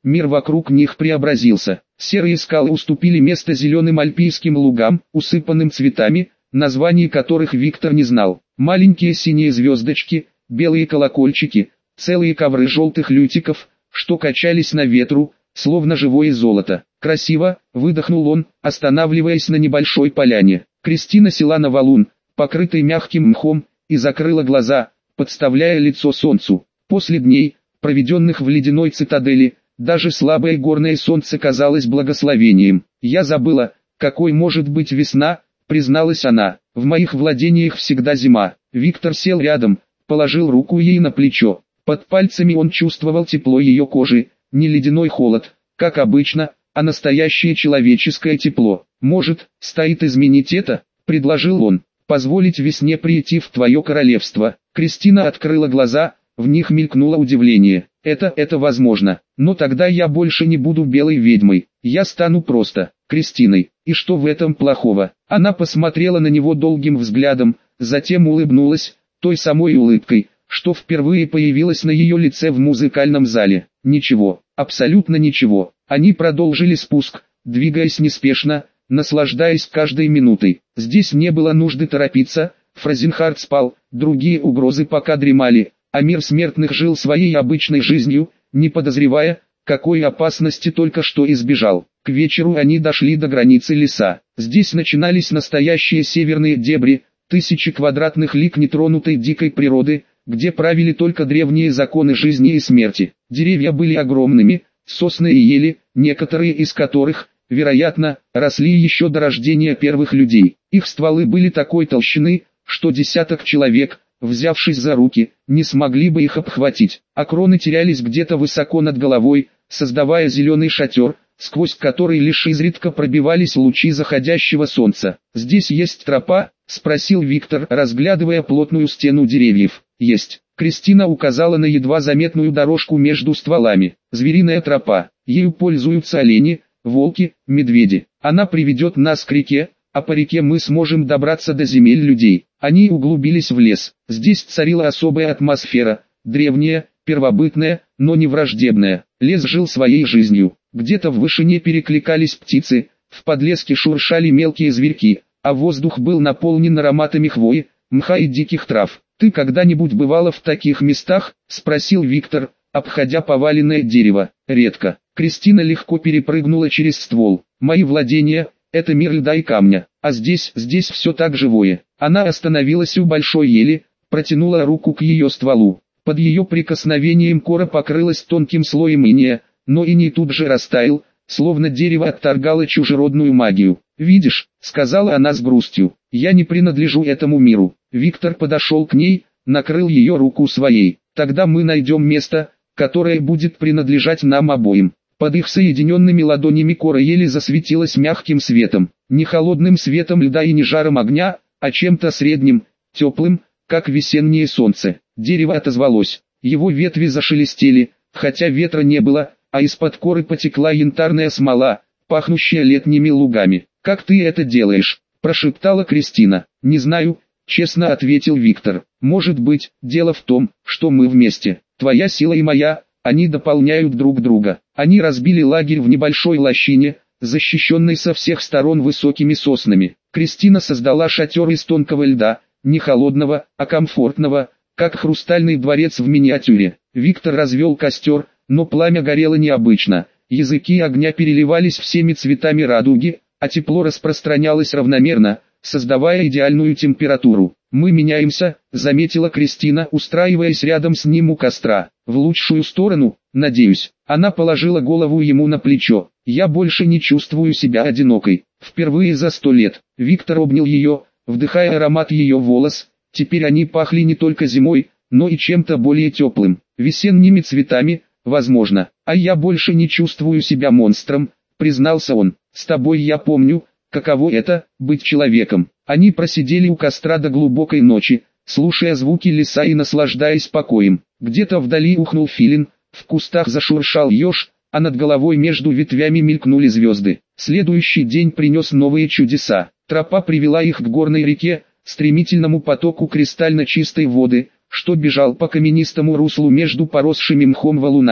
мир вокруг них преобразился. Серые скалы уступили место зеленым альпийским лугам, усыпанным цветами, названий которых Виктор не знал. Маленькие синие звездочки, белые колокольчики, целые ковры желтых лютиков, что качались на ветру, словно живое золото. «Красиво», — выдохнул он, останавливаясь на небольшой поляне. Кристина села на валун, покрытый мягким мхом, и закрыла глаза, подставляя лицо солнцу. После дней, проведенных в ледяной цитадели, даже слабое горное солнце казалось благословением. «Я забыла, какой может быть весна», — призналась она. «В моих владениях всегда зима». Виктор сел рядом, положил руку ей на плечо. Под пальцами он чувствовал тепло ее кожи, не ледяной холод, как обычно, а настоящее человеческое тепло. «Может, стоит изменить это?» — предложил он. «Позволить весне прийти в твое королевство». Кристина открыла глаза, в них мелькнуло удивление. Это возможно. Но тогда я больше не буду белой ведьмой. Я стану просто Кристиной. И что в этом плохого?» Она посмотрела на него долгим взглядом, затем улыбнулась, той самой улыбкой, что впервые появилась на ее лице в музыкальном зале. «Ничего, абсолютно ничего». Они продолжили спуск, двигаясь неспешно, наслаждаясь каждой минутой. Здесь не было нужды торопиться, Фразенхард спал, другие угрозы пока дремали, а мир смертных жил своей обычной жизнью, не подозревая, какой опасности только что избежал. К вечеру они дошли до границы леса. Здесь начинались настоящие северные дебри, тысячи квадратных лиг нетронутой дикой природы, где правили только древние законы жизни и смерти. Деревья были огромными, сосны и ели, некоторые из которых, вероятно, росли еще до рождения первых людей. Их стволы были такой толщины, что десяток человек, взявшись за руки, не смогли бы их обхватить, а кроны терялись где-то высоко над головой, создавая зеленый шатер, сквозь который лишь изредка пробивались лучи заходящего солнца. «Здесь есть тропа?» — спросил Виктор, разглядывая плотную стену деревьев. «Есть». Кристина указала на едва заметную дорожку между стволами. «Звериная тропа. Ею пользуются олени, волки, медведи. Она приведет нас к реке, а по реке мы сможем добраться до земель людей». Они углубились в лес. Здесь царила особая атмосфера, древняя, первобытная, но не враждебная. Лес жил своей жизнью. Где-то в вышине перекликались птицы, в подлеске шуршали мелкие зверьки, а воздух был наполнен ароматами хвои, мха и диких трав. «Ты когда-нибудь бывала в таких местах?» — спросил Виктор, обходя поваленное дерево. «Редко». Кристина легко перепрыгнула через ствол. «Мои владения — это мир льда и камня, а здесь все так живое». Она остановилась у большой ели, протянула руку к ее стволу. Под ее прикосновением кора покрылась тонким слоем инея, но иней тут же растаял, словно дерево отторгало чужеродную магию. «Видишь», — сказала она с грустью, — «я не принадлежу этому миру». Виктор подошел к ней, накрыл ее руку своей. «Тогда мы найдем место, которое будет принадлежать нам обоим». Под их соединенными ладонями кора ели засветилась мягким светом, не холодным светом льда и не жаром огня, а чем-то средним, теплым, как весеннее солнце. Дерево отозвалось, его ветви зашелестели, хотя ветра не было, а из-под коры потекла янтарная смола, пахнущая летними лугами. «Как ты это делаешь?» – прошептала Кристина. «Не знаю», – честно ответил Виктор. «Может быть, дело в том, что мы вместе. Твоя сила и моя, они дополняют друг друга». Они разбили лагерь в небольшой лощине, защищенной со всех сторон высокими соснами. Кристина создала шатер из тонкого льда, не холодного, а комфортного, как хрустальный дворец в миниатюре. Виктор развел костер, но пламя горело необычно. Языки огня переливались всеми цветами радуги, а тепло распространялось равномерно, создавая идеальную температуру. «Мы меняемся», — заметила Кристина, устраиваясь рядом с ним у костра. «В лучшую сторону, надеюсь». Она положила голову ему на плечо. «Я больше не чувствую себя одинокой. Впервые за 100 лет». Виктор обнял ее, вдыхая аромат ее волос. Теперь они пахли не только зимой, но и чем-то более теплым, весенними цветами, возможно. «А я больше не чувствую себя монстром», — признался он. «С тобой я помню, каково это — быть человеком». Они просидели у костра до глубокой ночи, слушая звуки леса и наслаждаясь покоем. Где-то вдали ухнул филин, в кустах зашуршал еж, а над головой между ветвями мелькнули звезды. Следующий день принес новые чудеса. Тропа привела их к горной реке, стремительному потоку кристально чистой воды, что бежал по каменистому руслу между поросшими мхом валунами.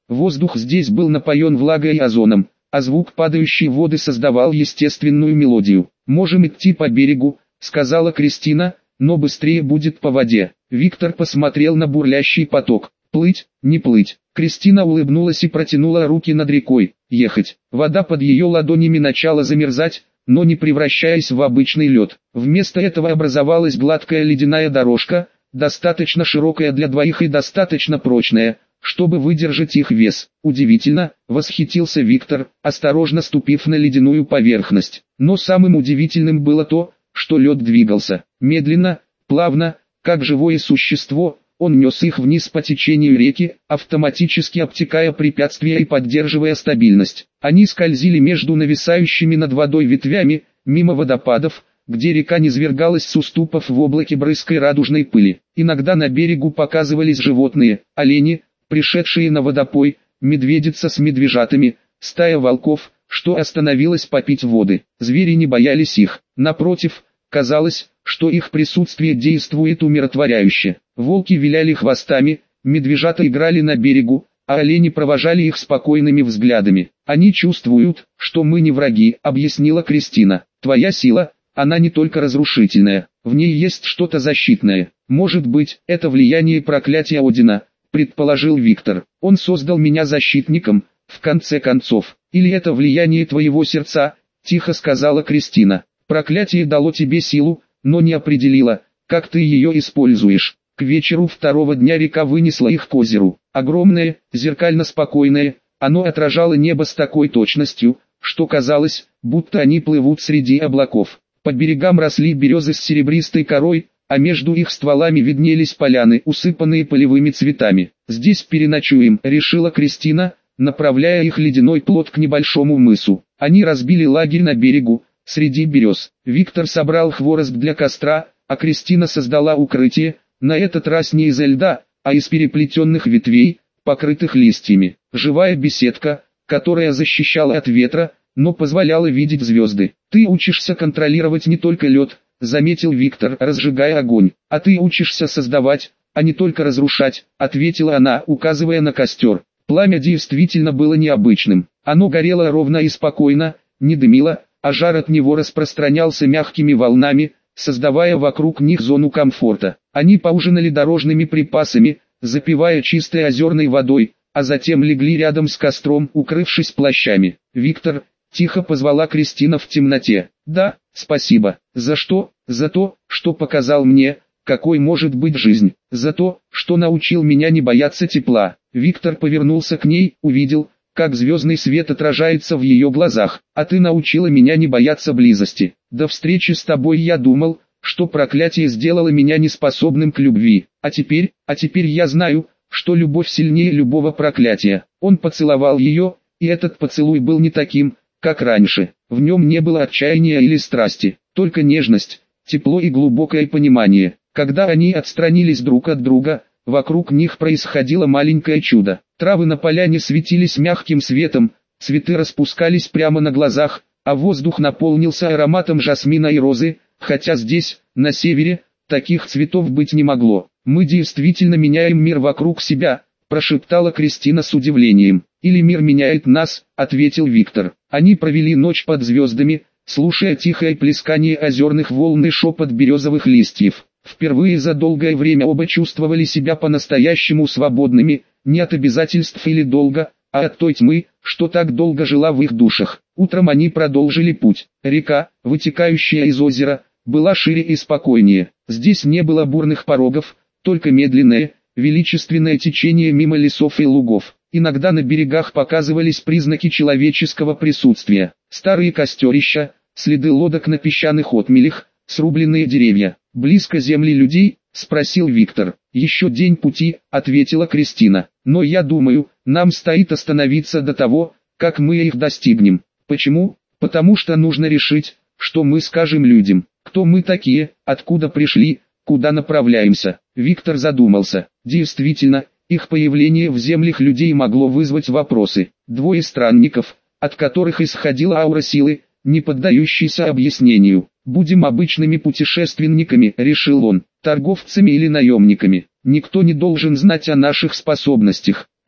Воздух здесь был напоен влагой и озоном, а звук падающей воды создавал естественную мелодию. «Можем идти по берегу», — сказала Кристина, — «но быстрее будет по воде». Виктор посмотрел на бурлящий поток. «Плыть, не плыть». Кристина улыбнулась и протянула руки над рекой. «Ехать». Вода под ее ладонями начала замерзать, но не превращаясь в обычный лед. Вместо этого образовалась гладкая ледяная дорожка, достаточно широкая для двоих и достаточно прочная, чтобы выдержать их вес. «Удивительно», — восхитился Виктор, осторожно ступив на ледяную поверхность. Но самым удивительным было то, что лед двигался. Медленно, плавно, как живое существо, он нес их вниз по течению реки, автоматически обтекая препятствия и поддерживая стабильность. Они скользили между нависающими над водой ветвями, мимо водопадов, где река низвергалась с уступов в облаке брызкой радужной пыли. Иногда на берегу показывались животные, олени, пришедшие на водопой, медведица с медвежатами, стая волков, что остановилась попить воды. Звери не боялись их, напротив, казалось, что их присутствие действует умиротворяюще. Волки виляли хвостами, медвежата играли на берегу, а олени провожали их спокойными взглядами. «Они чувствуют, что мы не враги», — объяснила Кристина. «Твоя сила, она не только разрушительная, в ней есть что-то защитное. Может быть, это влияние проклятия Одина», — предположил Виктор. «Он создал меня защитником, в конце концов. Или это влияние твоего сердца», — тихо сказала Кристина. «Проклятие дало тебе силу, но не определило, как ты ее используешь». К вечеру второго дня река вынесла их к озеру. Огромное, зеркально спокойное, оно отражало небо с такой точностью, что казалось, будто они плывут среди облаков. По берегам росли березы с серебристой корой, а между их стволами виднелись поляны, усыпанные полевыми цветами. «Здесь переночуем», — решила Кристина, направляя их ледяной плот к небольшому мысу. Они разбили лагерь на берегу, среди берез. Виктор собрал хворост для костра, а Кристина создала укрытие, на этот раз не из льда, а из переплетенных ветвей, покрытых листьями. Живая беседка, которая защищала от ветра, но позволяла видеть звезды. «Ты учишься контролировать не только лед», — заметил Виктор, разжигая огонь. «А ты учишься создавать, а не только разрушать», — ответила она, указывая на костер. Пламя действительно было необычным. Оно горело ровно и спокойно, не дымило, а жар от него распространялся мягкими волнами, создавая вокруг них зону комфорта. Они поужинали дорожными припасами, запивая чистой озерной водой, а затем легли рядом с костром, укрывшись плащами. «Виктор», — тихо позвала Кристина в темноте. «Да, спасибо. За что?» «За то, что показал мне, какой может быть жизнь. За то, что научил меня не бояться тепла». Виктор повернулся к ней, увидел, как звездный свет отражается в ее глазах. «А ты научила меня не бояться близости. До встречи с тобой я думал, что проклятие сделало меня неспособным к любви. А теперь я знаю, что любовь сильнее любого проклятия». Он поцеловал ее, и этот поцелуй был не таким, как раньше. В нем не было отчаяния или страсти, только нежность, тепло и глубокое понимание. Когда они отстранились друг от друга, вокруг них происходило маленькое чудо. Травы на поляне светились мягким светом, цветы распускались прямо на глазах, а воздух наполнился ароматом жасмина и розы, хотя здесь, на севере, таких цветов быть не могло. «Мы действительно меняем мир вокруг себя», — прошептала Кристина с удивлением. «Или мир меняет нас», — ответил Виктор. Они провели ночь под звездами, слушая тихое плескание озерных волн и шепот березовых листьев. Впервые за долгое время оба чувствовали себя по-настоящему свободными, не от обязательств или долга, а от той тьмы, что так долго жила в их душах. Утром они продолжили путь. Река, вытекающая из озера, была шире и спокойнее. Здесь не было бурных порогов, только медленное, величественное течение мимо лесов и лугов. Иногда на берегах показывались признаки человеческого присутствия. Старые костерища, следы лодок на песчаных отмелях, срубленные деревья. «Близко земли людей?» — спросил Виктор. «Еще день пути», — ответила Кристина. «Но я думаю, нам стоит остановиться до того, как мы их достигнем». «Почему?» «Потому что нужно решить, что мы скажем людям. Кто мы такие, откуда пришли, куда направляемся». Виктор задумался. Действительно, их появление в землях людей могло вызвать вопросы. Двое странников, от которых исходила аура силы, не поддающейся объяснению. «Будем обычными путешественниками», — решил он, — «торговцами или наемниками. Никто не должен знать о наших способностях.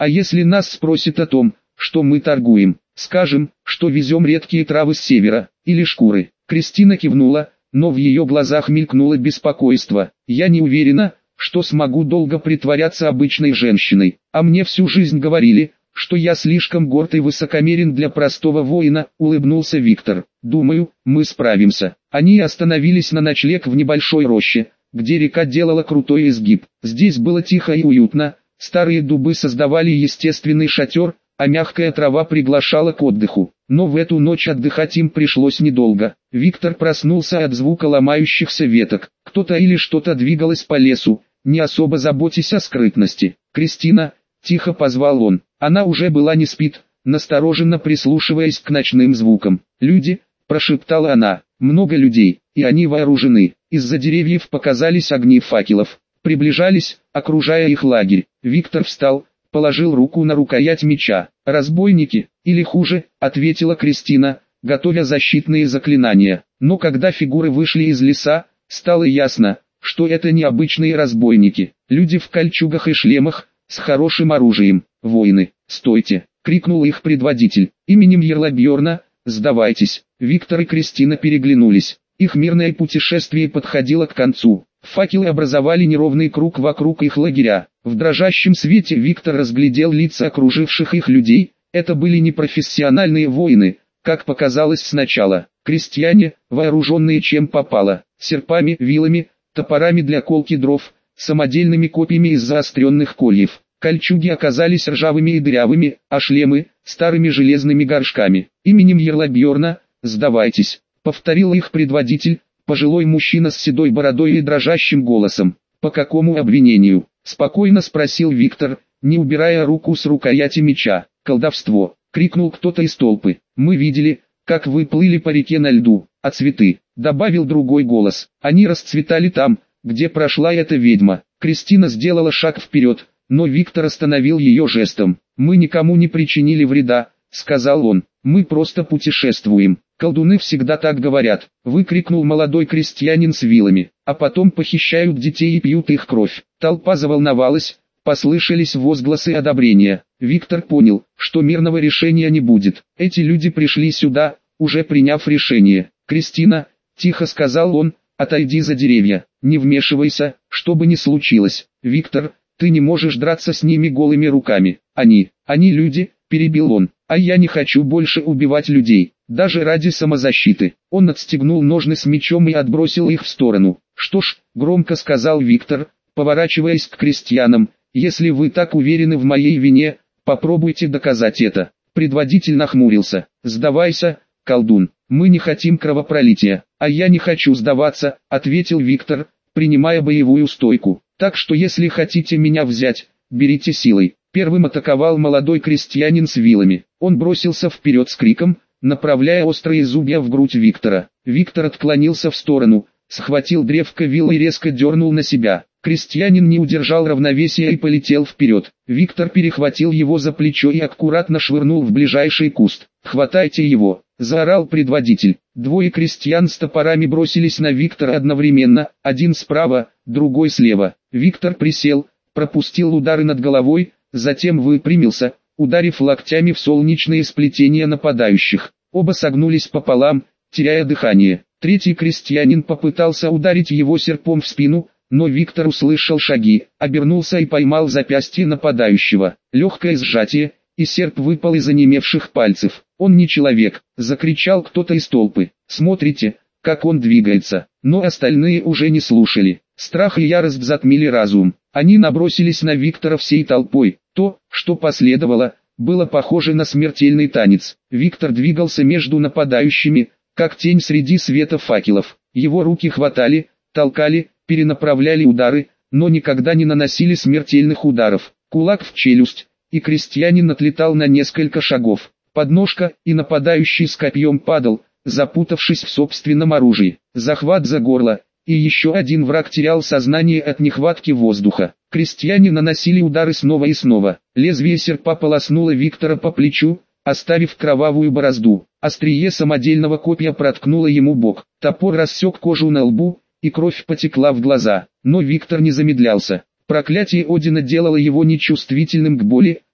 А если нас спросят о том, что мы торгуем, скажем, что везем редкие травы с севера, или шкуры. Кристина кивнула, но в ее глазах мелькнуло беспокойство. Я не уверена, что смогу долго притворяться обычной женщиной. А мне всю жизнь говорили, что я слишком горд и высокомерен для простого воина, улыбнулся Виктор. Думаю, мы справимся. Они остановились на ночлег в небольшой роще, где река делала крутой изгиб. Здесь было тихо и уютно, старые дубы создавали естественный шатер, а мягкая трава приглашала к отдыху. Но в эту ночь отдыхать им пришлось недолго. Виктор проснулся от звука ломающихся веток. Кто-то или что-то двигалось по лесу, не особо заботясь о скрытности. «Кристина!» — тихо позвал он. Она уже была не спит, настороженно прислушиваясь к ночным звукам. «Люди!» — прошептала она. «Много людей, и они вооружены». Из-за деревьев показались огни факелов. Приближались, окружая их лагерь. Виктор встал, положил руку на рукоять меча. «Разбойники, или хуже», — ответила Кристина, готовя защитные заклинания. Но когда фигуры вышли из леса, стало ясно, что это не обычные разбойники. Люди в кольчугах и шлемах, с хорошим оружием. «Воины, стойте!» — крикнул их предводитель. «Именем Ярлабьерна, сдавайтесь!» Виктор и Кристина переглянулись. Их мирное путешествие подходило к концу. Факелы образовали неровный круг вокруг их лагеря. В дрожащем свете Виктор разглядел лица окруживших их людей. Это были не профессиональные воины, как показалось сначала. Крестьяне, вооруженные чем попало, серпами, вилами, топорами для колки дров, самодельными копьями из заостренных кольев. Кольчуги оказались ржавыми и дырявыми, а шлемы – старыми железными горшками. «Именем Ярлабьерна, сдавайтесь», – повторил их предводитель, пожилой мужчина с седой бородой и дрожащим голосом. «По какому обвинению?» – спокойно спросил Виктор, не убирая руку с рукояти меча. «Колдовство!» – крикнул кто-то из толпы. «Мы видели, как вы плыли по реке на льду, а цветы», – добавил другой голос. «Они расцветали там, где прошла эта ведьма». Кристина сделала шаг вперед, но Виктор остановил ее жестом. «Мы никому не причинили вреда», — сказал он. «Мы просто путешествуем. Колдуны всегда так говорят», — выкрикнул молодой крестьянин с вилами. «А потом похищают детей и пьют их кровь». Толпа заволновалась, послышались возгласы одобрения. Виктор понял, что мирного решения не будет. Эти люди пришли сюда, уже приняв решение. «Кристина», — тихо сказал он, — «отойди за деревья, не вмешивайся, что бы ни случилось». «Виктор, ты не можешь драться с ними голыми руками. Они люди», — перебил он, — «а я не хочу больше убивать людей, даже ради самозащиты». Он отстегнул ножны с мечом и отбросил их в сторону. «Что ж», — громко сказал Виктор, поворачиваясь к крестьянам, — «если вы так уверены в моей вине, попробуйте доказать это». Предводитель нахмурился. «Сдавайся, колдун, мы не хотим кровопролития». «А я не хочу сдаваться», — ответил Виктор, принимая боевую стойку. «Так что если хотите меня взять, берите силой». Первым атаковал молодой крестьянин с вилами. Он бросился вперед с криком, направляя острые зубья в грудь Виктора. Виктор отклонился в сторону, схватил древко вилы и резко дернул на себя. Крестьянин не удержал равновесия и полетел вперед. Виктор перехватил его за плечо и аккуратно швырнул в ближайший куст. «Хватайте его!» — заорал предводитель. Двое крестьян с топорами бросились на Виктора одновременно, один справа, другой слева. Виктор присел, пропустил удары над головой, затем выпрямился, ударив локтями в солнечные сплетения нападающих. Оба согнулись пополам, теряя дыхание. Третий крестьянин попытался ударить его серпом в спину, но Виктор услышал шаги, обернулся и поймал запястье нападающего. Легкое сжатие, и серп выпал из онемевших пальцев. «Он не человек!» — закричал кто-то из толпы. «Смотрите, как он двигается!» Но остальные уже не слушали. Страх и ярость затмили разум. Они набросились на Виктора всей толпой. То, что последовало, было похоже на смертельный танец. Виктор двигался между нападающими, как тень среди света факелов. Его руки хватали, толкали, перенаправляли удары, но никогда не наносили смертельных ударов. Кулак в челюсть, и крестьянин отлетал на несколько шагов. Подножка, и нападающий с копьем падал, запутавшись в собственном оружии. Захват за горло, и еще один враг терял сознание от нехватки воздуха. Крестьяне наносили удары снова и снова. Лезвие серпа полоснуло Виктора по плечу, оставив кровавую борозду. Острие самодельного копья проткнуло ему бок. Топор рассек кожу на лбу, и кровь потекла в глаза. Но Виктор не замедлялся. Проклятие Одина делало его нечувствительным к боли,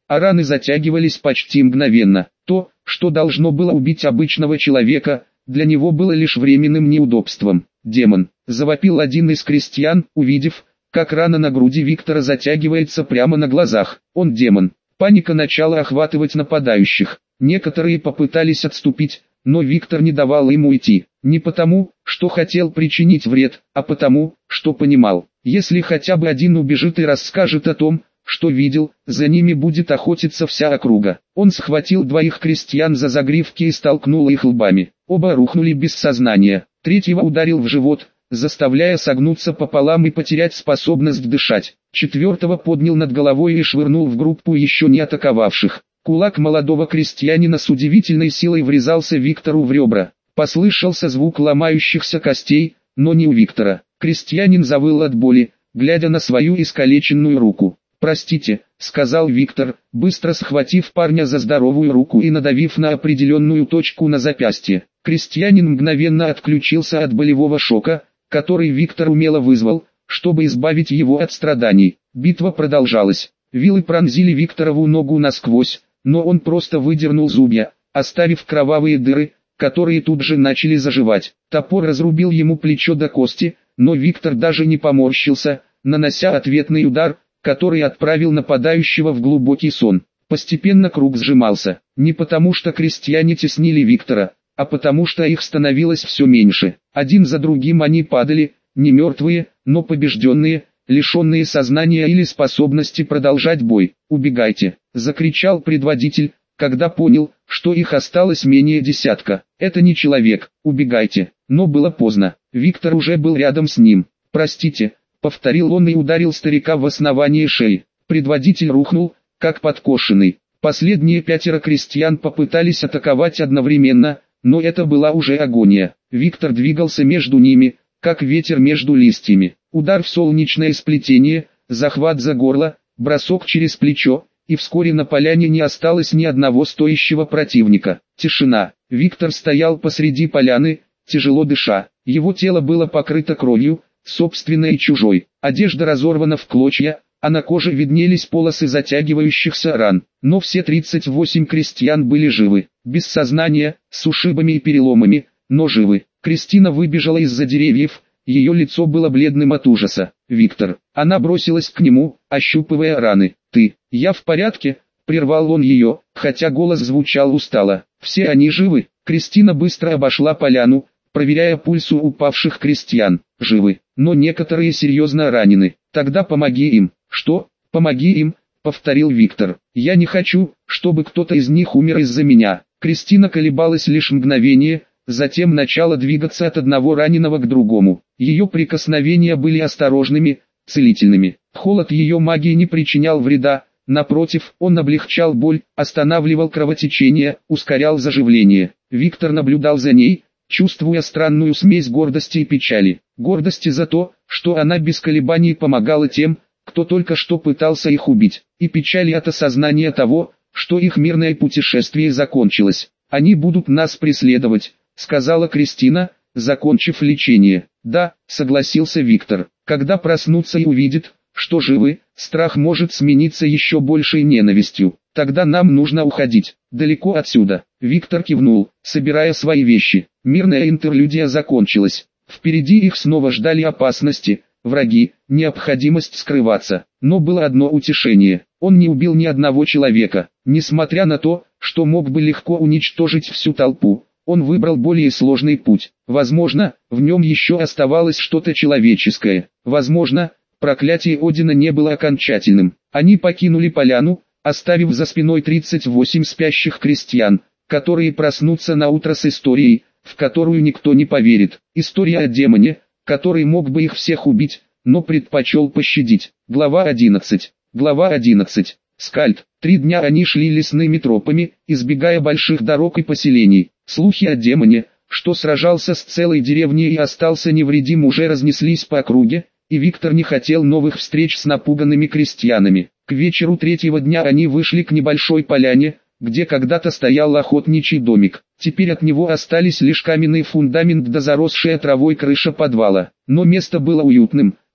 а раны затягивались почти мгновенно. То, что должно было убить обычного человека, для него было лишь временным неудобством. «Демон!» – завопил один из крестьян, увидев, как рана на груди Виктора затягивается прямо на глазах. «Он демон!» Паника начала охватывать нападающих. Некоторые попытались отступить, но Виктор не давал им уйти. Не потому, что хотел причинить вред, а потому, что понимал, если хотя бы один убежит и расскажет о том, что видел, за ними будет охотиться вся округа. Он схватил двоих крестьян за загривки и столкнул их лбами. Оба рухнули без сознания. Третьего ударил в живот, заставляя согнуться пополам и потерять способность дышать. Четвертого поднял над головой и швырнул в группу еще не атаковавших. Кулак молодого крестьянина с удивительной силой врезался Виктору в ребра. Послышался звук ломающихся костей, но не у Виктора. Крестьянин завыл от боли, глядя на свою искалеченную руку. «Простите», — сказал Виктор, быстро схватив парня за здоровую руку и надавив на определенную точку на запястье. Крестьянин мгновенно отключился от болевого шока, который Виктор умело вызвал, чтобы избавить его от страданий. Битва продолжалась. Вилы пронзили Викторову ногу насквозь, но он просто выдернул зубья, оставив кровавые дыры, которые тут же начали заживать. Топор разрубил ему плечо до кости, но Виктор даже не поморщился, нанося ответный удар, который отправил нападающего в глубокий сон. Постепенно круг сжимался, не потому что крестьяне теснили Виктора, а потому что их становилось все меньше. Один за другим они падали, не мертвые, но побежденные, лишенные сознания или способности продолжать бой. «Убегайте!» – закричал предводитель, когда понял, что их осталось менее десятка. «Это не человек, убегайте!» Но было поздно, Виктор уже был рядом с ним. «Простите», — повторил он и ударил старика в основание шеи. Предводитель рухнул, как подкошенный. Последние 5 крестьян попытались атаковать одновременно, но это была уже агония. Виктор двигался между ними, как ветер между листьями. Удар в солнечное сплетение, захват за горло, бросок через плечо, и вскоре на поляне не осталось ни одного стоящего противника. Тишина. Виктор стоял посреди поляны, тяжело дыша. Его тело было покрыто кровью, собственной и чужой. Одежда разорвана в клочья, а на коже виднелись полосы затягивающихся ран. Но все 38 крестьян были живы, без сознания, с ушибами и переломами, но живы. Кристина выбежала из-за деревьев, ее лицо было бледным от ужаса. «Виктор». Она бросилась к нему, ощупывая раны. «Ты, я в порядке?» — прервал он ее, хотя голос звучал устало. «Все они живы?» Кристина быстро обошла поляну, проверяя пульс у упавших крестьян. «Живы, но некоторые серьезно ранены. Тогда помоги им». «Что? Помоги им?» — повторил Виктор. «Я не хочу, чтобы кто-то из них умер из-за меня». Кристина колебалась лишь мгновение, затем начала двигаться от одного раненого к другому. Ее прикосновения были осторожными, целительными. Холод ее магии не причинял вреда, напротив, он облегчал боль, останавливал кровотечение, ускорял заживление. Виктор наблюдал за ней, чувствуя странную смесь гордости и печали. Гордости за то, что она без колебаний помогала тем, кто только что пытался их убить, и печали от осознания того, что их мирное путешествие закончилось. «Они будут нас преследовать», — сказала Кристина, закончив лечение. «Да», — согласился Виктор. «Когда проснутся и увидят, что живы, страх может смениться еще большей ненавистью. Тогда нам нужно уходить, далеко отсюда». Виктор кивнул, собирая свои вещи. Мирная интерлюдия закончилась. Впереди их снова ждали опасности, враги, необходимость скрываться. Но было одно утешение. Он не убил ни одного человека. Несмотря на то, что мог бы легко уничтожить всю толпу, он выбрал более сложный путь. Возможно, в нем еще оставалось что-то человеческое. Возможно, проклятие Одина не было окончательным. Они покинули поляну, оставив за спиной 38 спящих крестьян, которые проснутся на утро с историей, в которую никто не поверит. История о демоне, который мог бы их всех убить, но предпочел пощадить. Глава 11. Глава 11. Скальд. 3 дня они шли лесными тропами, избегая больших дорог и поселений. Слухи о демоне, что сражался с целой деревней и остался невредим, уже разнеслись по округе, и Виктор не хотел новых встреч с напуганными крестьянами. К вечеру 3-го дня они вышли к небольшой поляне, где когда-то стоял охотничий домик. Теперь от него остались лишь каменный фундамент да заросшая травой крыша подвала. Но место было уютным,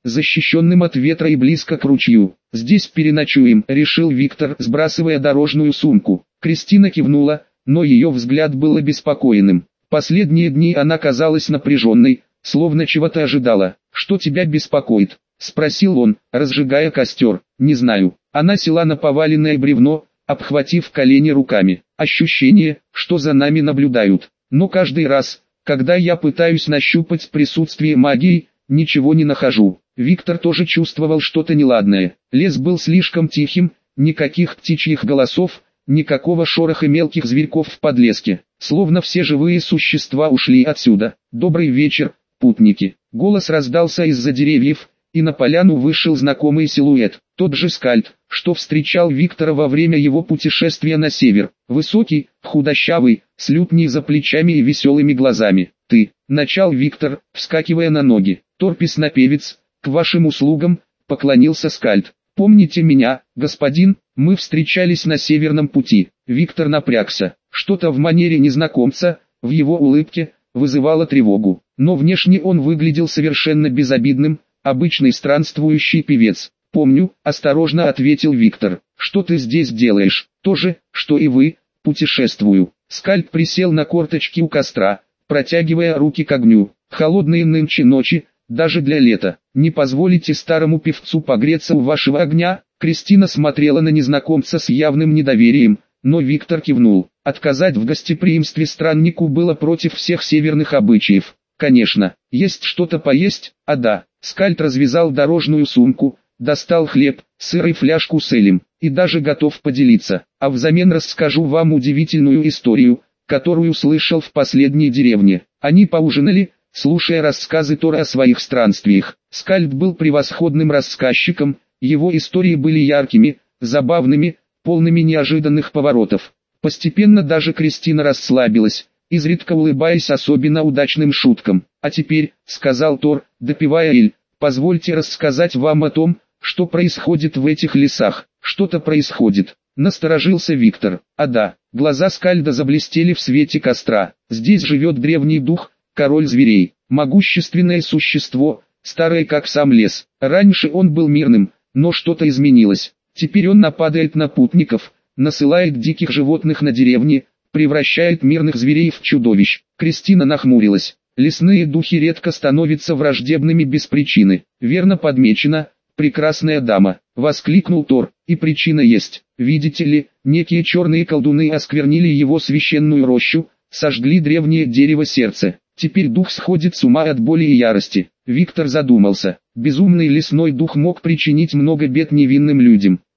защищенным от ветра и близко к ручью. «Здесь переночуем», — решил Виктор, сбрасывая дорожную сумку. Кристина кивнула, но ее взгляд был обеспокоенным. Последние дни она казалась напряженной, словно чего-то ожидала. «Что тебя беспокоит?» — спросил он, разжигая костер. «Не знаю». Она села на поваленное бревно, обхватив колени руками. «Ощущение, что за нами наблюдают. Но каждый раз, когда я пытаюсь нащупать присутствие магии, ничего не нахожу». Виктор тоже чувствовал что-то неладное. Лес был слишком тихим, никаких птичьих голосов, никакого шороха мелких зверьков в подлеске. Словно все живые существа ушли отсюда. «Добрый вечер, путники». Голос раздался из-за деревьев, и на поляну вышел знакомый силуэт. Тот же скальд, что встречал Виктора во время его путешествия на север. Высокий, худощавый, с лютней за плечами и веселыми глазами. «Ты», — начал Виктор, вскакивая на ноги. «Торпис-напевец, к вашим услугам», — поклонился скальд. «Помните меня, господин, мы встречались на северном пути». Виктор напрягся. Что-то в манере незнакомца, в его улыбке, вызывало тревогу. Но внешне он выглядел совершенно безобидным, обычный странствующий певец. «Помню», — осторожно ответил Виктор. «Что ты здесь делаешь?» «То же, что и вы, путешествую». Скальд присел на корточки у костра, протягивая руки к огню. «Холодные нынче ночи, даже для лета. Не позволите старому певцу погреться у вашего огня?» Кристина смотрела на незнакомца с явным недоверием, но Виктор кивнул. Отказать в гостеприимстве страннику было против всех северных обычаев. «Конечно, есть что-то поесть?» «А да». Скальд развязал дорожную сумку, достал хлеб, сыр и фляжку с элем, и даже готов поделиться. А взамен расскажу вам удивительную историю, которую слышал в последней деревне. Они поужинали, слушая рассказы Тора о своих странствиях. Скальд был превосходным рассказчиком, его истории были яркими, забавными, полными неожиданных поворотов. Постепенно даже Кристина расслабилась, изредка улыбаясь особенно удачным шуткам. «А теперь», — сказал Тор, допивая эль, — «позвольте рассказать вам о том, что происходит в этих лесах». «Что-то происходит», — насторожился Виктор. «А да». Глаза скальда заблестели в свете костра. «Здесь живет древний дух, король зверей, могущественное существо, старое как сам лес. Раньше он был мирным, но что-то изменилось. Теперь он нападает на путников, насылает диких животных на деревни, превращает мирных зверей в чудовищ». Кристина нахмурилась. «Лесные духи редко становятся враждебными без причины». «Верно подмечено, прекрасная дама», — воскликнул Тор. «И причина есть. Видите ли, некие черные колдуны осквернили его священную рощу, сожгли древнее дерево сердца. Теперь дух сходит с ума от боли и ярости». Виктор задумался. Безумный лесной дух мог причинить много бед невинным людям.